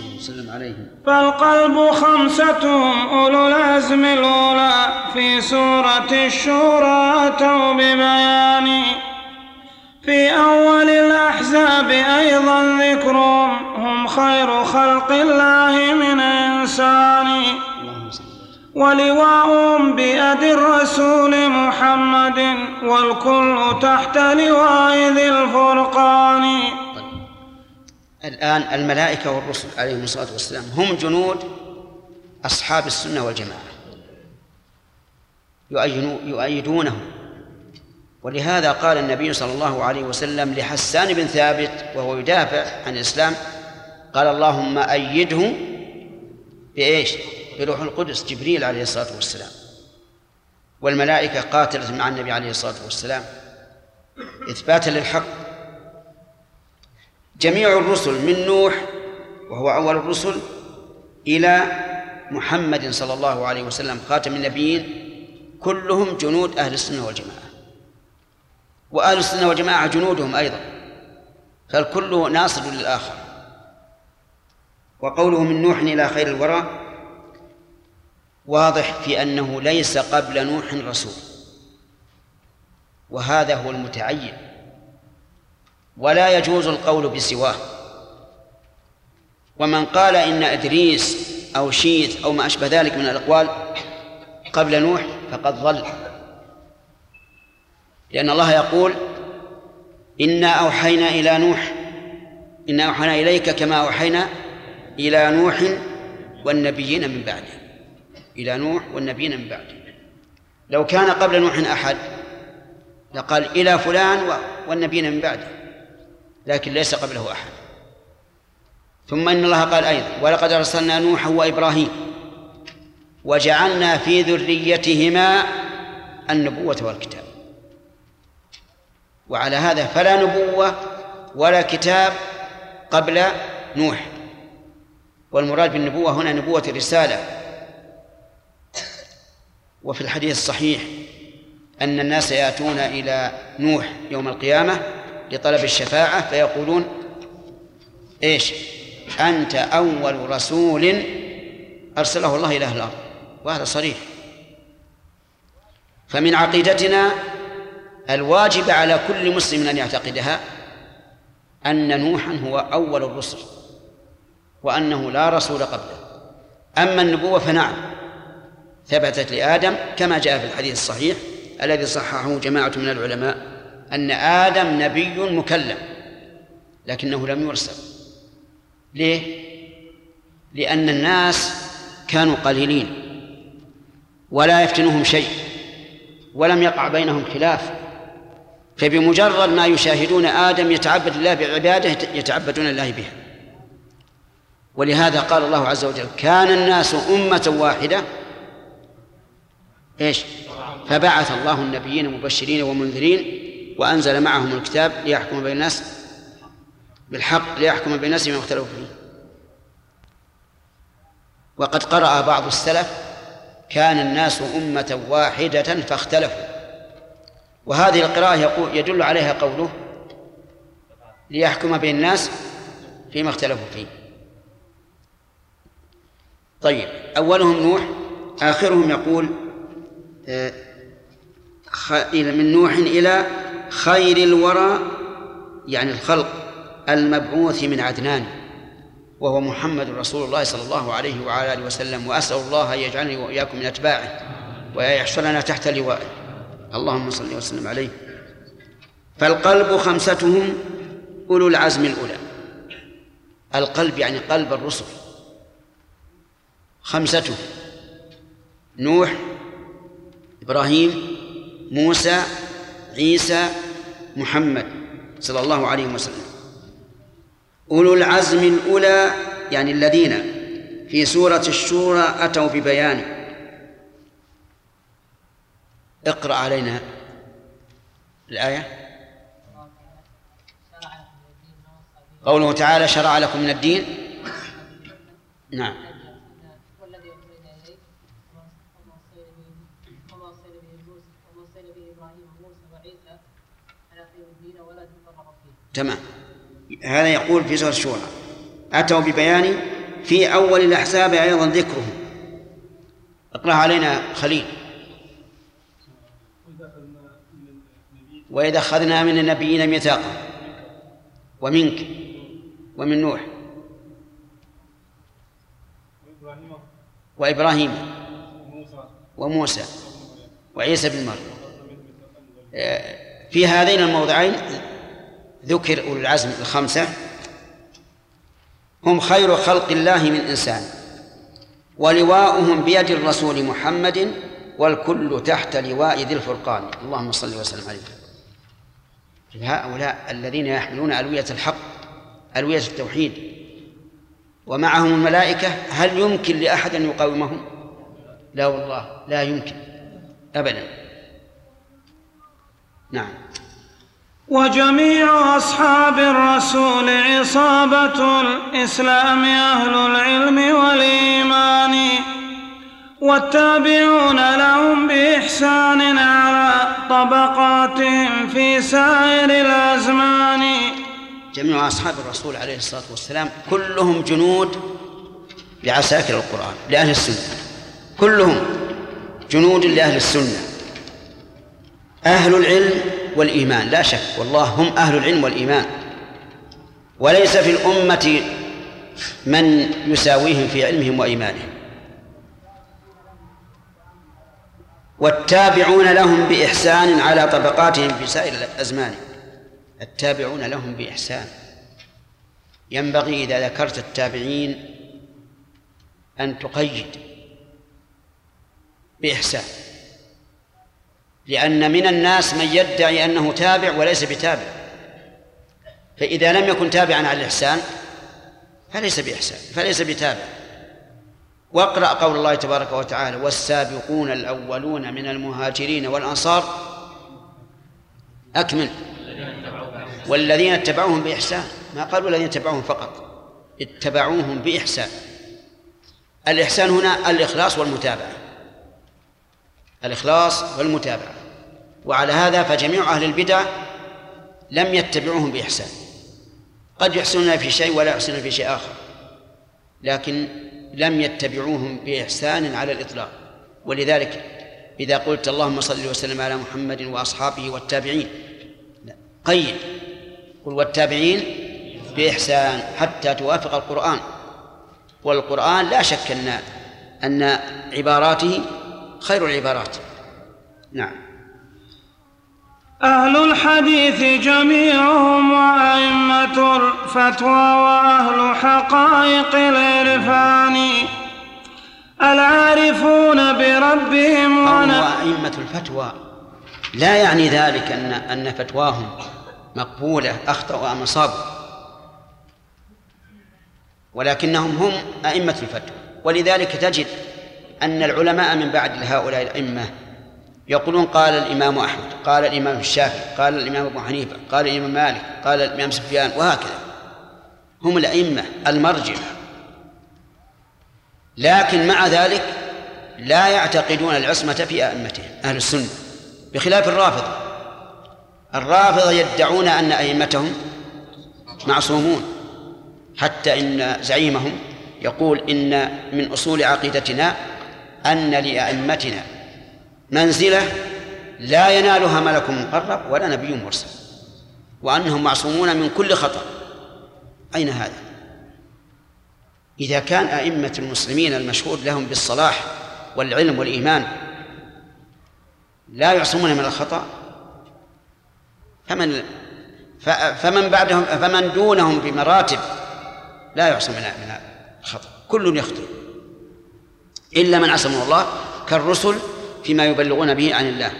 فالقلب خمستهم أولو العزم الأولى في سورة الشورى أتوا ببيان. في أول الأحزاب أيضا ذكرهم هم خير خلق الله من إنسان ولواء بيد الرسول محمد والكل تحت لواء ذي الفرقان. الآن الملائكة والرسل عليهم الصلاة والسلام هم جنود أصحاب السنة والجماعة يؤيدونهم. ولهذا قال النبي صلى الله عليه وسلم لحسان بن ثابت وهو يدافع عن الإسلام قال اللهم أيده بإيش؟ بروح القدس جبريل عليه الصلاة والسلام. والملائكة قاتلت مع النبي عليه الصلاة والسلام إثباتا للحق. جميع الرسل من نوح وهو أول الرسل إلى محمد صلى الله عليه وسلم خاتم النبيين كلهم جنود أهل السنة والجماعة، وأهل السنة والجماعة جنودهم أيضا، فالكل ناصر للآخر. وقوله من نوح إلى خير الورى واضح في أنه ليس قبل نوح رسول، وهذا هو المتعين، ولا يجوز القول بسواه. ومن قال إن إدريس أو شيث أو ما أشبه ذلك من الأقوال قبل نوح فقد ضل، لأن الله يقول إنا أوحينا إليك كما أوحينا إلى نوح والنبيين من بعده. إلى نوح والنبيين من بعده. لو كان قبل نوح أحد لقال إلى فلان والنبيين من بعده، لكن ليس قبله أحد. ثم إن الله قال أيضا: ولقد أرسلنا نوحا وإبراهيم وجعلنا في ذريتهما النبوة والكتاب. وعلى هذا فلا نبوة ولا كتاب قبل نوح، والمراد بالنبوة هنا نبوة الرسالة. وفي الحديث الصحيح أن الناس يأتون إلى نوح يوم القيامة لطلب الشفاعة فيقولون: إيش؟ أنت أول رسول أرسله الله إلى أهل الأرض. وهذا صريح. فمن عقيدتنا الواجب على كل مسلم أن يعتقدها أن نوحا هو أول الرسل وأنه لا رسول قبله. أما النبوة فنعم ثبتت لآدم كما جاء في الحديث الصحيح الذي صححه جماعة من العلماء أن آدم نبي مكلم لكنه لم يرسل. ليه؟ لأن الناس كانوا قليلين ولا يفتنهم شيء ولم يقع بينهم خلاف، فبمجرد ما يشاهدون آدم يتعبد الله بعباده يتعبدون الله بها. ولهذا قال الله عز وجل: كان الناس أمة واحدة إيش؟ فبعث الله النبيين مبشرين ومنذرين وأنزل معهم الكتاب ليحكم بين الناس بالحق ليحكم بين الناس فيما اختلفوا فيه. وقد قرأ بعض السلف: كان الناس أمة واحدة فاختلفوا. وهذه القراءة يدل عليها قوله: ليحكم بين الناس فيما اختلفوا فيه. طيب، أولهم نوح آخرهم يقول من نوح إلى خير الورى، يعني الخلق المبعوث من عدنان، وهو محمد رسول الله صلى الله عليه وعلى آله وسلم. وأسأل الله أن يجعلني وإياكم من أتباعه ويحشرنا تحت لوائه. اللهم صل وسلم عليه. فالقلب خمستهم أولو العزم الأولى. القلب يعني قلب الرسل خمسته: نوح، إبراهيم، موسى، عيسى، محمد صلى الله عليه وسلم. أولو العزم الأولى يعني الذين في سورة الشورى أتوا ببيان. اقرأ علينا الآية. قوله تعالى: شرع لكم من الدين. نعم. تمام. هذا يقول في سورة الشورى أتوا ببيان. في أول الأحزاب أيضا ذكرهم. اقرأ علينا خليل. وإذا أخذنا من النبيين ميثاقا ومنك ومن نوح وإبراهيم وموسى وعيسى بن مريم. في هذين الموضعين ذكر أولو العزم الخمسة، هم خير خلق الله من إنسان، ولواؤهم بيد الرسول محمد، والكل تحت لواء ذي الفرقان. اللهم صل وسلم عليه. هؤلاء الذين يحملون ألوية الحق، ألوية التوحيد، ومعهم الملائكة، هل يمكن لأحد أن يقاومهم؟ لا والله، لا يمكن أبدا. نعم. وجميع أصحاب الرسول عصابة الإسلام أهل العلم والإيمان، والتابعون لهم بإحسان على طبقاتهم في سائر الأزمان. جميع أصحاب الرسول عليه الصلاة والسلام كلهم جنود لعساكر القرآن لأهل السنة، كلهم جنود لأهل السنة، أهل العلم والإيمان لا شك، والله هم أهل العلم والإيمان، وليس في الأمة من يساويهم في علمهم وإيمانهم. والتابعون لهم بإحسان على طبقاتهم في سائر الأزمان. التابعون لهم بإحسان، ينبغي إذا ذكرت التابعين أن تقيد بإحسان، لأن من الناس من يدعي أنه تابع وليس بتابع، فإذا لم يكن تابعا على الإحسان فليس بإحسان، فليس بتابع. واقرأ قول الله تبارك وتعالى: والسابقون الأولون من المهاجرين والأنصار، أكمل، والذين اتبعوهم بإحسان. ما قالوا الذين اتبعوهم فقط، اتبعوهم بإحسان. الإحسان هنا الإخلاص والمتابعة، الإخلاص والمتابعة. وعلى هذا فجميع أهل البدع لم يتبعوهم بإحسان، قد يحسنون في شيء ولا يحسنون في شيء آخر، لكن لم يتبعوهم بإحسان على الإطلاق. ولذلك إذا قلت اللهم صل وسلم على محمد وأصحابه والتابعين، قيد، قل والتابعين بإحسان حتى توافق القرآن. والقرآن لا شك أن عباراته خير العبارات. نعم. أهل الحديث جميعهم وأئمة الفتوى وأهل حقائق العرفان، العارفون بربهم وأئمة الفتوى لا يعني ذلك أن فتواهم مقبولة أخطأوا أم أصابوا، ولكنهم هم أئمة الفتوى. ولذلك تجد أن العلماء من بعد هؤلاء الأئمة يقولون قال الإمام أحمد، قال الإمام الشافعي، قال الإمام أبو حنيفة، قال الإمام مالك، قال الإمام سفيان، وهكذا. هم الأئمة المرجع، لكن مع ذلك لا يعتقدون العصمة في أئمتهم أهل السنة، بخلاف الرافضة. الرافضة يدعون أن أئمتهم معصومون، حتى إن زعيمهم يقول إن من أصول عقيدتنا أن لأئمتنا منزلة لا ينالها ملك مقرب ولا نبي مرسل، وأنهم معصومون من كل خطأ. أين هذا؟ إذا كان أئمة المسلمين المشهود لهم بالصلاح والعلم والإيمان لا يعصمون من الخطأ، فمن بعدهم، فمن دونهم بمراتب لا يعصم من الخطأ، كل يخطئ إلا من عصمه الله كالرسل فيما يبلغون به عن الله.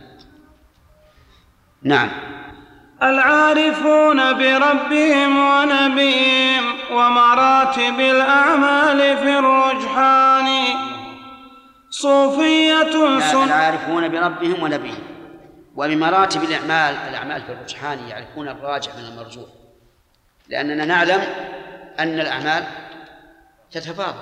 نعم. العارفون بربهم ونبيهم ومراتب الأعمال في الرجحان، صوفية العارفون بربهم ونبيهم وبمراتب الأعمال في الرجحان، يعرفون الراجح من المرجوح، لأننا نعلم أن الأعمال تتفاضل،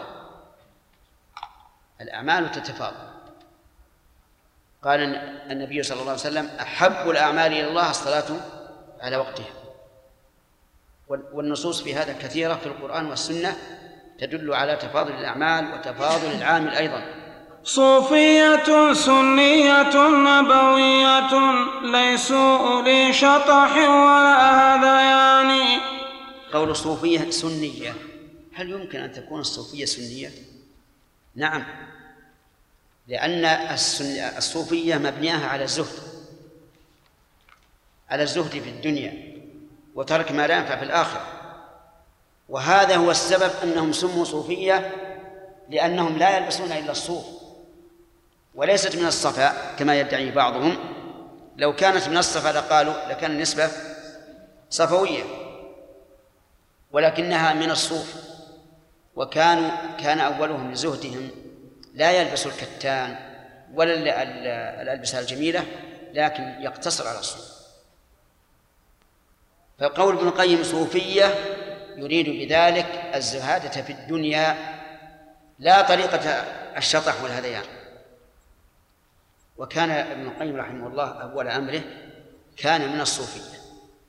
الأعمال تتفاضل. قال النبي صلى الله عليه وسلم: أحب الأعمال إلى الله الصلاة على وقتها. والنصوص في هذا كثيرة في القرآن والسنة تدل على تفاضل الأعمال وتفاضل العامل أيضا. صوفية سنية نبوية ليسوا أولي شطح ولا هذيان. قول صوفية سنية، هل يمكن أن تكون الصوفية سنية؟ نعم، لأن الصوفية مبنيها على الزهد، على الزهد في الدنيا وترك ما لا ينفع في الآخرة. وهذا هو السبب أنهم سموا صوفية، لأنهم لا يلبسون إلا الصوف، وليست من الصفاء كما يدعي بعضهم. لو كانت من الصفاء لكان النسبة صفوية، ولكنها من الصوف. كان أولهم لزهدهم لا يلبس الكتان ولا الألبسة الجميلة، لكن يقتصر على الصوف. فقول ابن القيم صوفية يريد بذلك الزهادة في الدنيا، لا طريقة الشطح والهذيان. وكان ابن القيم رحمه الله أول أمره كان من الصوفية،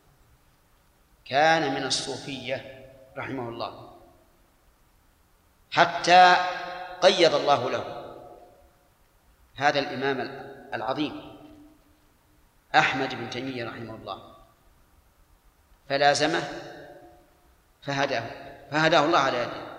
كان من الصوفية رحمه الله، حتى قيض الله له هذا الإمام العظيم أحمد بن تيمية رحمه الله، فلازمه فهداه الله على يده.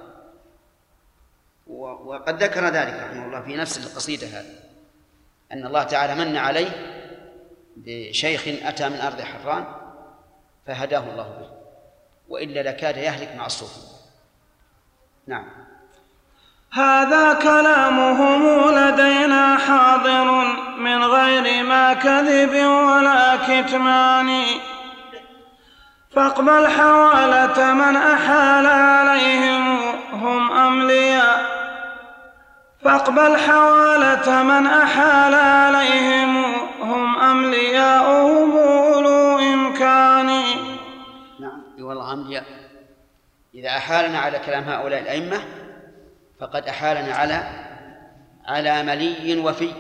وقد ذكر ذلك رحمه الله في نفس القصيدة هذه، أن الله تعالى من عليه بشيخ أتى من أرض حران فهداه الله به، وإلا لكاد يهلك مع الصوفي. نعم. هذا كلامهم لدينا حاضر من غير ما كذب ولا كتمان، فاقبل حوالة من أحال عليهم هم أملياء فاقبل حوالة من أحال عليهم هم أملياؤهم أولو إمكان. نعم والله أملياء. إذا أحالنا على كلام هؤلاء الأئمة فقد أحالنا على ملي وفي.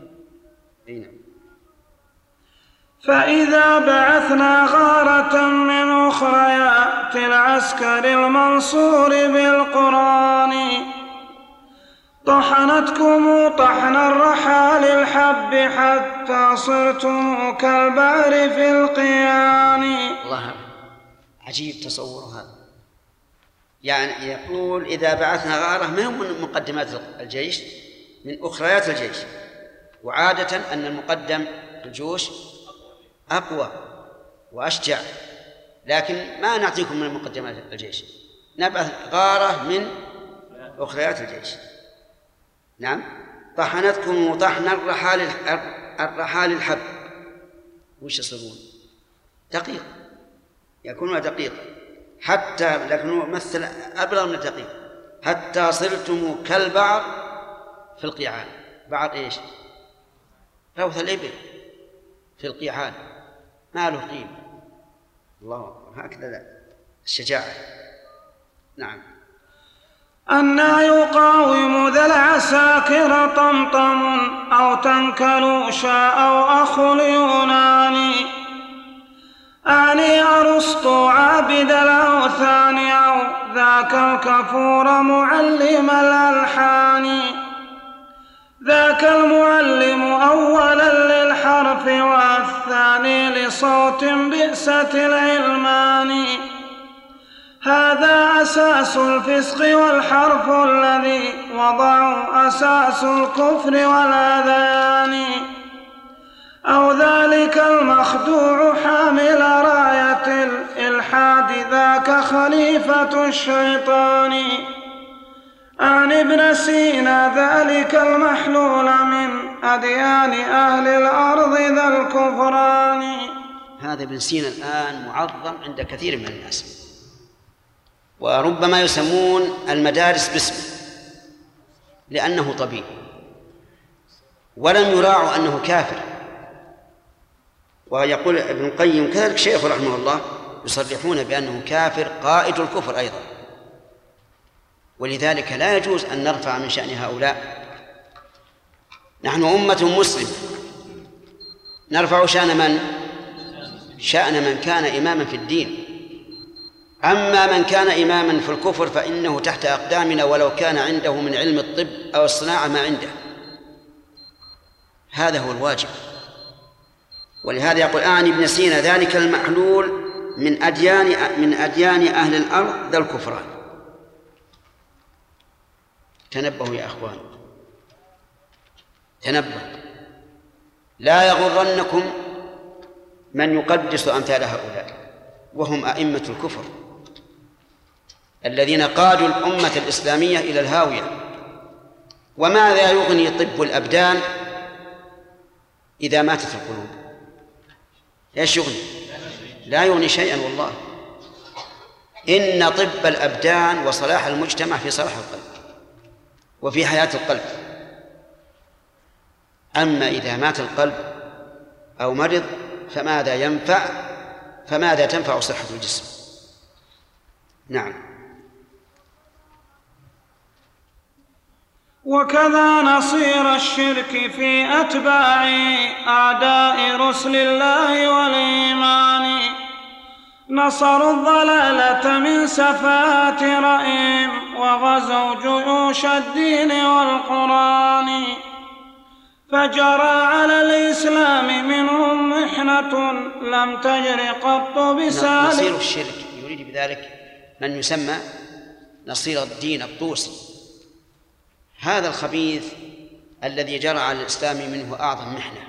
فإذا بعثنا غارة من أخريات العسكر المنصور بالقرآن طحنتكم طحن الرحال الحب حتى صرتم كالبعر في القيان. الله عجيب تصور هذا. يعني يقول إذا بعثنا غارة ما هم من مقدمات الجيش، من أخريات الجيش، وعادة أن المقدم في الجيوش أقوى وأشجع، لكن ما نعطيكم من مقدمات الجيش، نبعث غارة من أخريات الجيش. نعم. طحنتكم طحن الرحال الحب. وش يصيرون؟ دقيق، يكونون دقيق حتى، لكنه مثل أبلغ من الدقيق، حتى صرتم كالبعر في القيعان. بعر إيش؟ روث الإبل في القيعان، ما له قيمة. الله هكذا الشجاعة. نعم. أنى يقاوم ذا العساكر طمطم أو تنكلوشا أو أخو اليوناني أعني أرسطو عابد الأوثان أو ذاك الكفور معلم الألحان ذاك المعلم أولا للحرف والثاني لصوت بئسة العلمان هذا أساس الفسق والحرف الذي وضعوا أساس الكفر والأذان أو ذلك المخدوع حامل راية الإلحاد ذاك خليفة الشيطان عن ابن سينا ذلك المحلول من أديان أهل الأرض ذا الكفران. هذا ابن سينا الآن معظم عند كثير من الناس، وربما يسمون المدارس باسمه لأنه طبيب، ولم يراعوا أنه كافر. ويقول ابن القيم كذلك شيخ رحمه الله يصرحون بأنه كافر قائد الكفر أيضا، ولذلك لا يجوز أن نرفع من شأن هؤلاء. نحن أمة مسلمة، نرفع شأن من؟ شأن من كان إماما في الدين. أما من كان إماما في الكفر فإنه تحت أقدامنا ولو كان عنده من علم الطب أو الصناعة ما عنده. هذا هو الواجب. ولهذا يقول أعني ابن سينا ذلك المحلول من أديان أهل الأرض ذا الكفران. تنبهوا يا أخوان، تنبه، لا يغرنكم من يقدس أمثال هؤلاء وهم أئمة الكفر الذين قادوا الأمة الإسلامية إلى الهاوية. وماذا يغني طب الأبدان إذا ماتت القلوب؟ ايش يغني؟ لا يغني شيئا والله. إن طب الأبدان وصلاح المجتمع في صلاح القلب وفي حياة القلب. أما إذا مات القلب أو مرض فماذا تنفع صحة الجسم؟ نعم. وكذا نصير الشرك في أتباع أعداء رسل الله والإيمان نصروا الضلالة من سفاهات رأيهم وغزوا جيوش الدين والقرآن فجرى على الإسلام منهم محنة لم تجر قط بسالك. نصير الشرك يريد بذلك من يسمى نصير الدين الطوسي، هذا الخبيث الذي جرى على الإسلام منه أعظم محنة.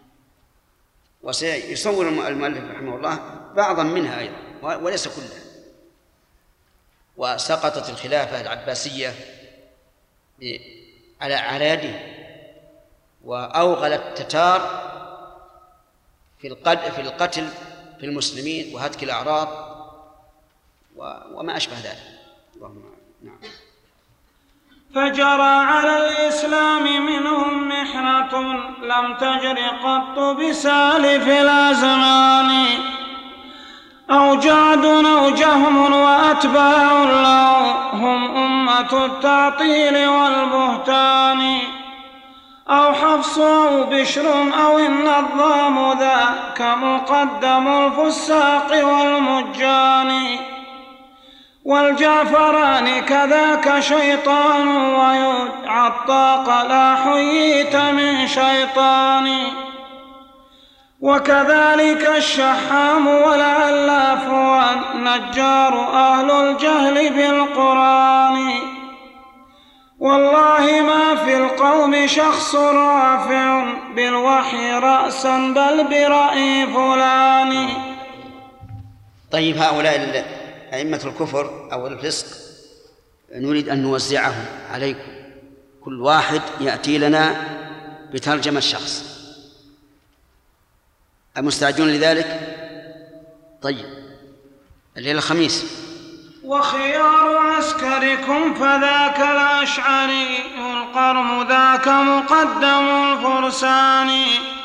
وسيصور المؤلف رحمه الله بعضا منها أيضا وليس كلها. وسقطت الخلافة العباسية على يده، وأوغل التتار في القتل في المسلمين وهتك الأعراض وما أشبه ذلك. اللهم نعم. فجرى على الإسلام منهم محنة لم تجر قط بسالف الأزمان، أو جعد أو جهم وأتباع له هم أمة التعطيل والبهتان، أو حفص أو بشر أو النظام ذاك مقدم الفساق والمجان، والجعفران كذاك شيطان ويدعى الطاق لا حييت من شيطان، وكذلك الشحام والعلاف والنجار أهل الجهل بالقرآن، والله ما في القوم شخص رافع بالوحي رأسا بل برأي فلان. طيب، هؤلاء أئمة الكفر أو الفسق نريد أن نوزعهم عليكم، كل واحد يأتي لنا بترجمة شخص. المستعدون لذلك؟ طيب، الليلة الخميس. وخيار عسكركم فذاك الأشعري القرم ذاك مقدم الفرسان،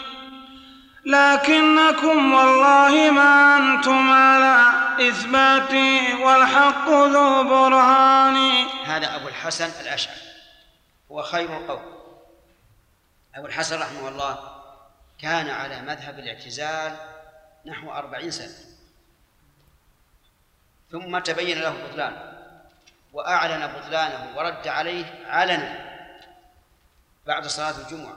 لكنكم والله ما أنتم على إثباتي والحق ذو برهان. هذا أبو الحسن الأشعري هو خير القوم. أبو الحسن رحمه الله كان على مذهب الاعتزال نحو 40 سنة، ثم تبين له بطلان وأعلن بطلانه ورد عليه علنا بعد صلاة الجمعة،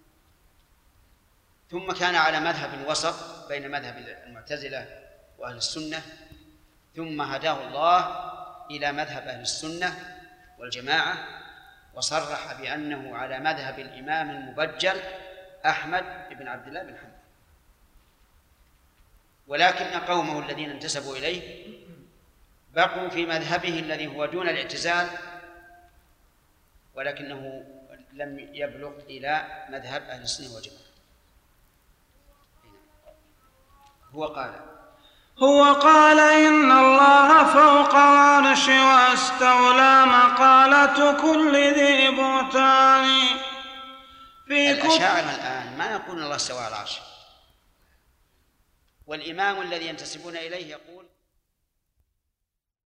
ثم كان على مذهب وسط بين مذهب المعتزلة وأهل السنة، ثم هداه الله إلى مذهب أهل السنة والجماعة، وصرح بأنه على مذهب الإمام المبجل أحمد بن عبد الله بن حنبل، ولكن قومه الذين انتسبوا إليه بقوا في مذهبه الذي هو دون الاعتزال، ولكنه لم يبلغ إلى مذهب أهل السنة والجماعة. هو قال إن الله فوق العرش واستولى مقالة كل ذي بهتان. الأشاعرة الآن ما يقولون الله استوى على العرش، والإمام الذي ينتسبون إليه يقول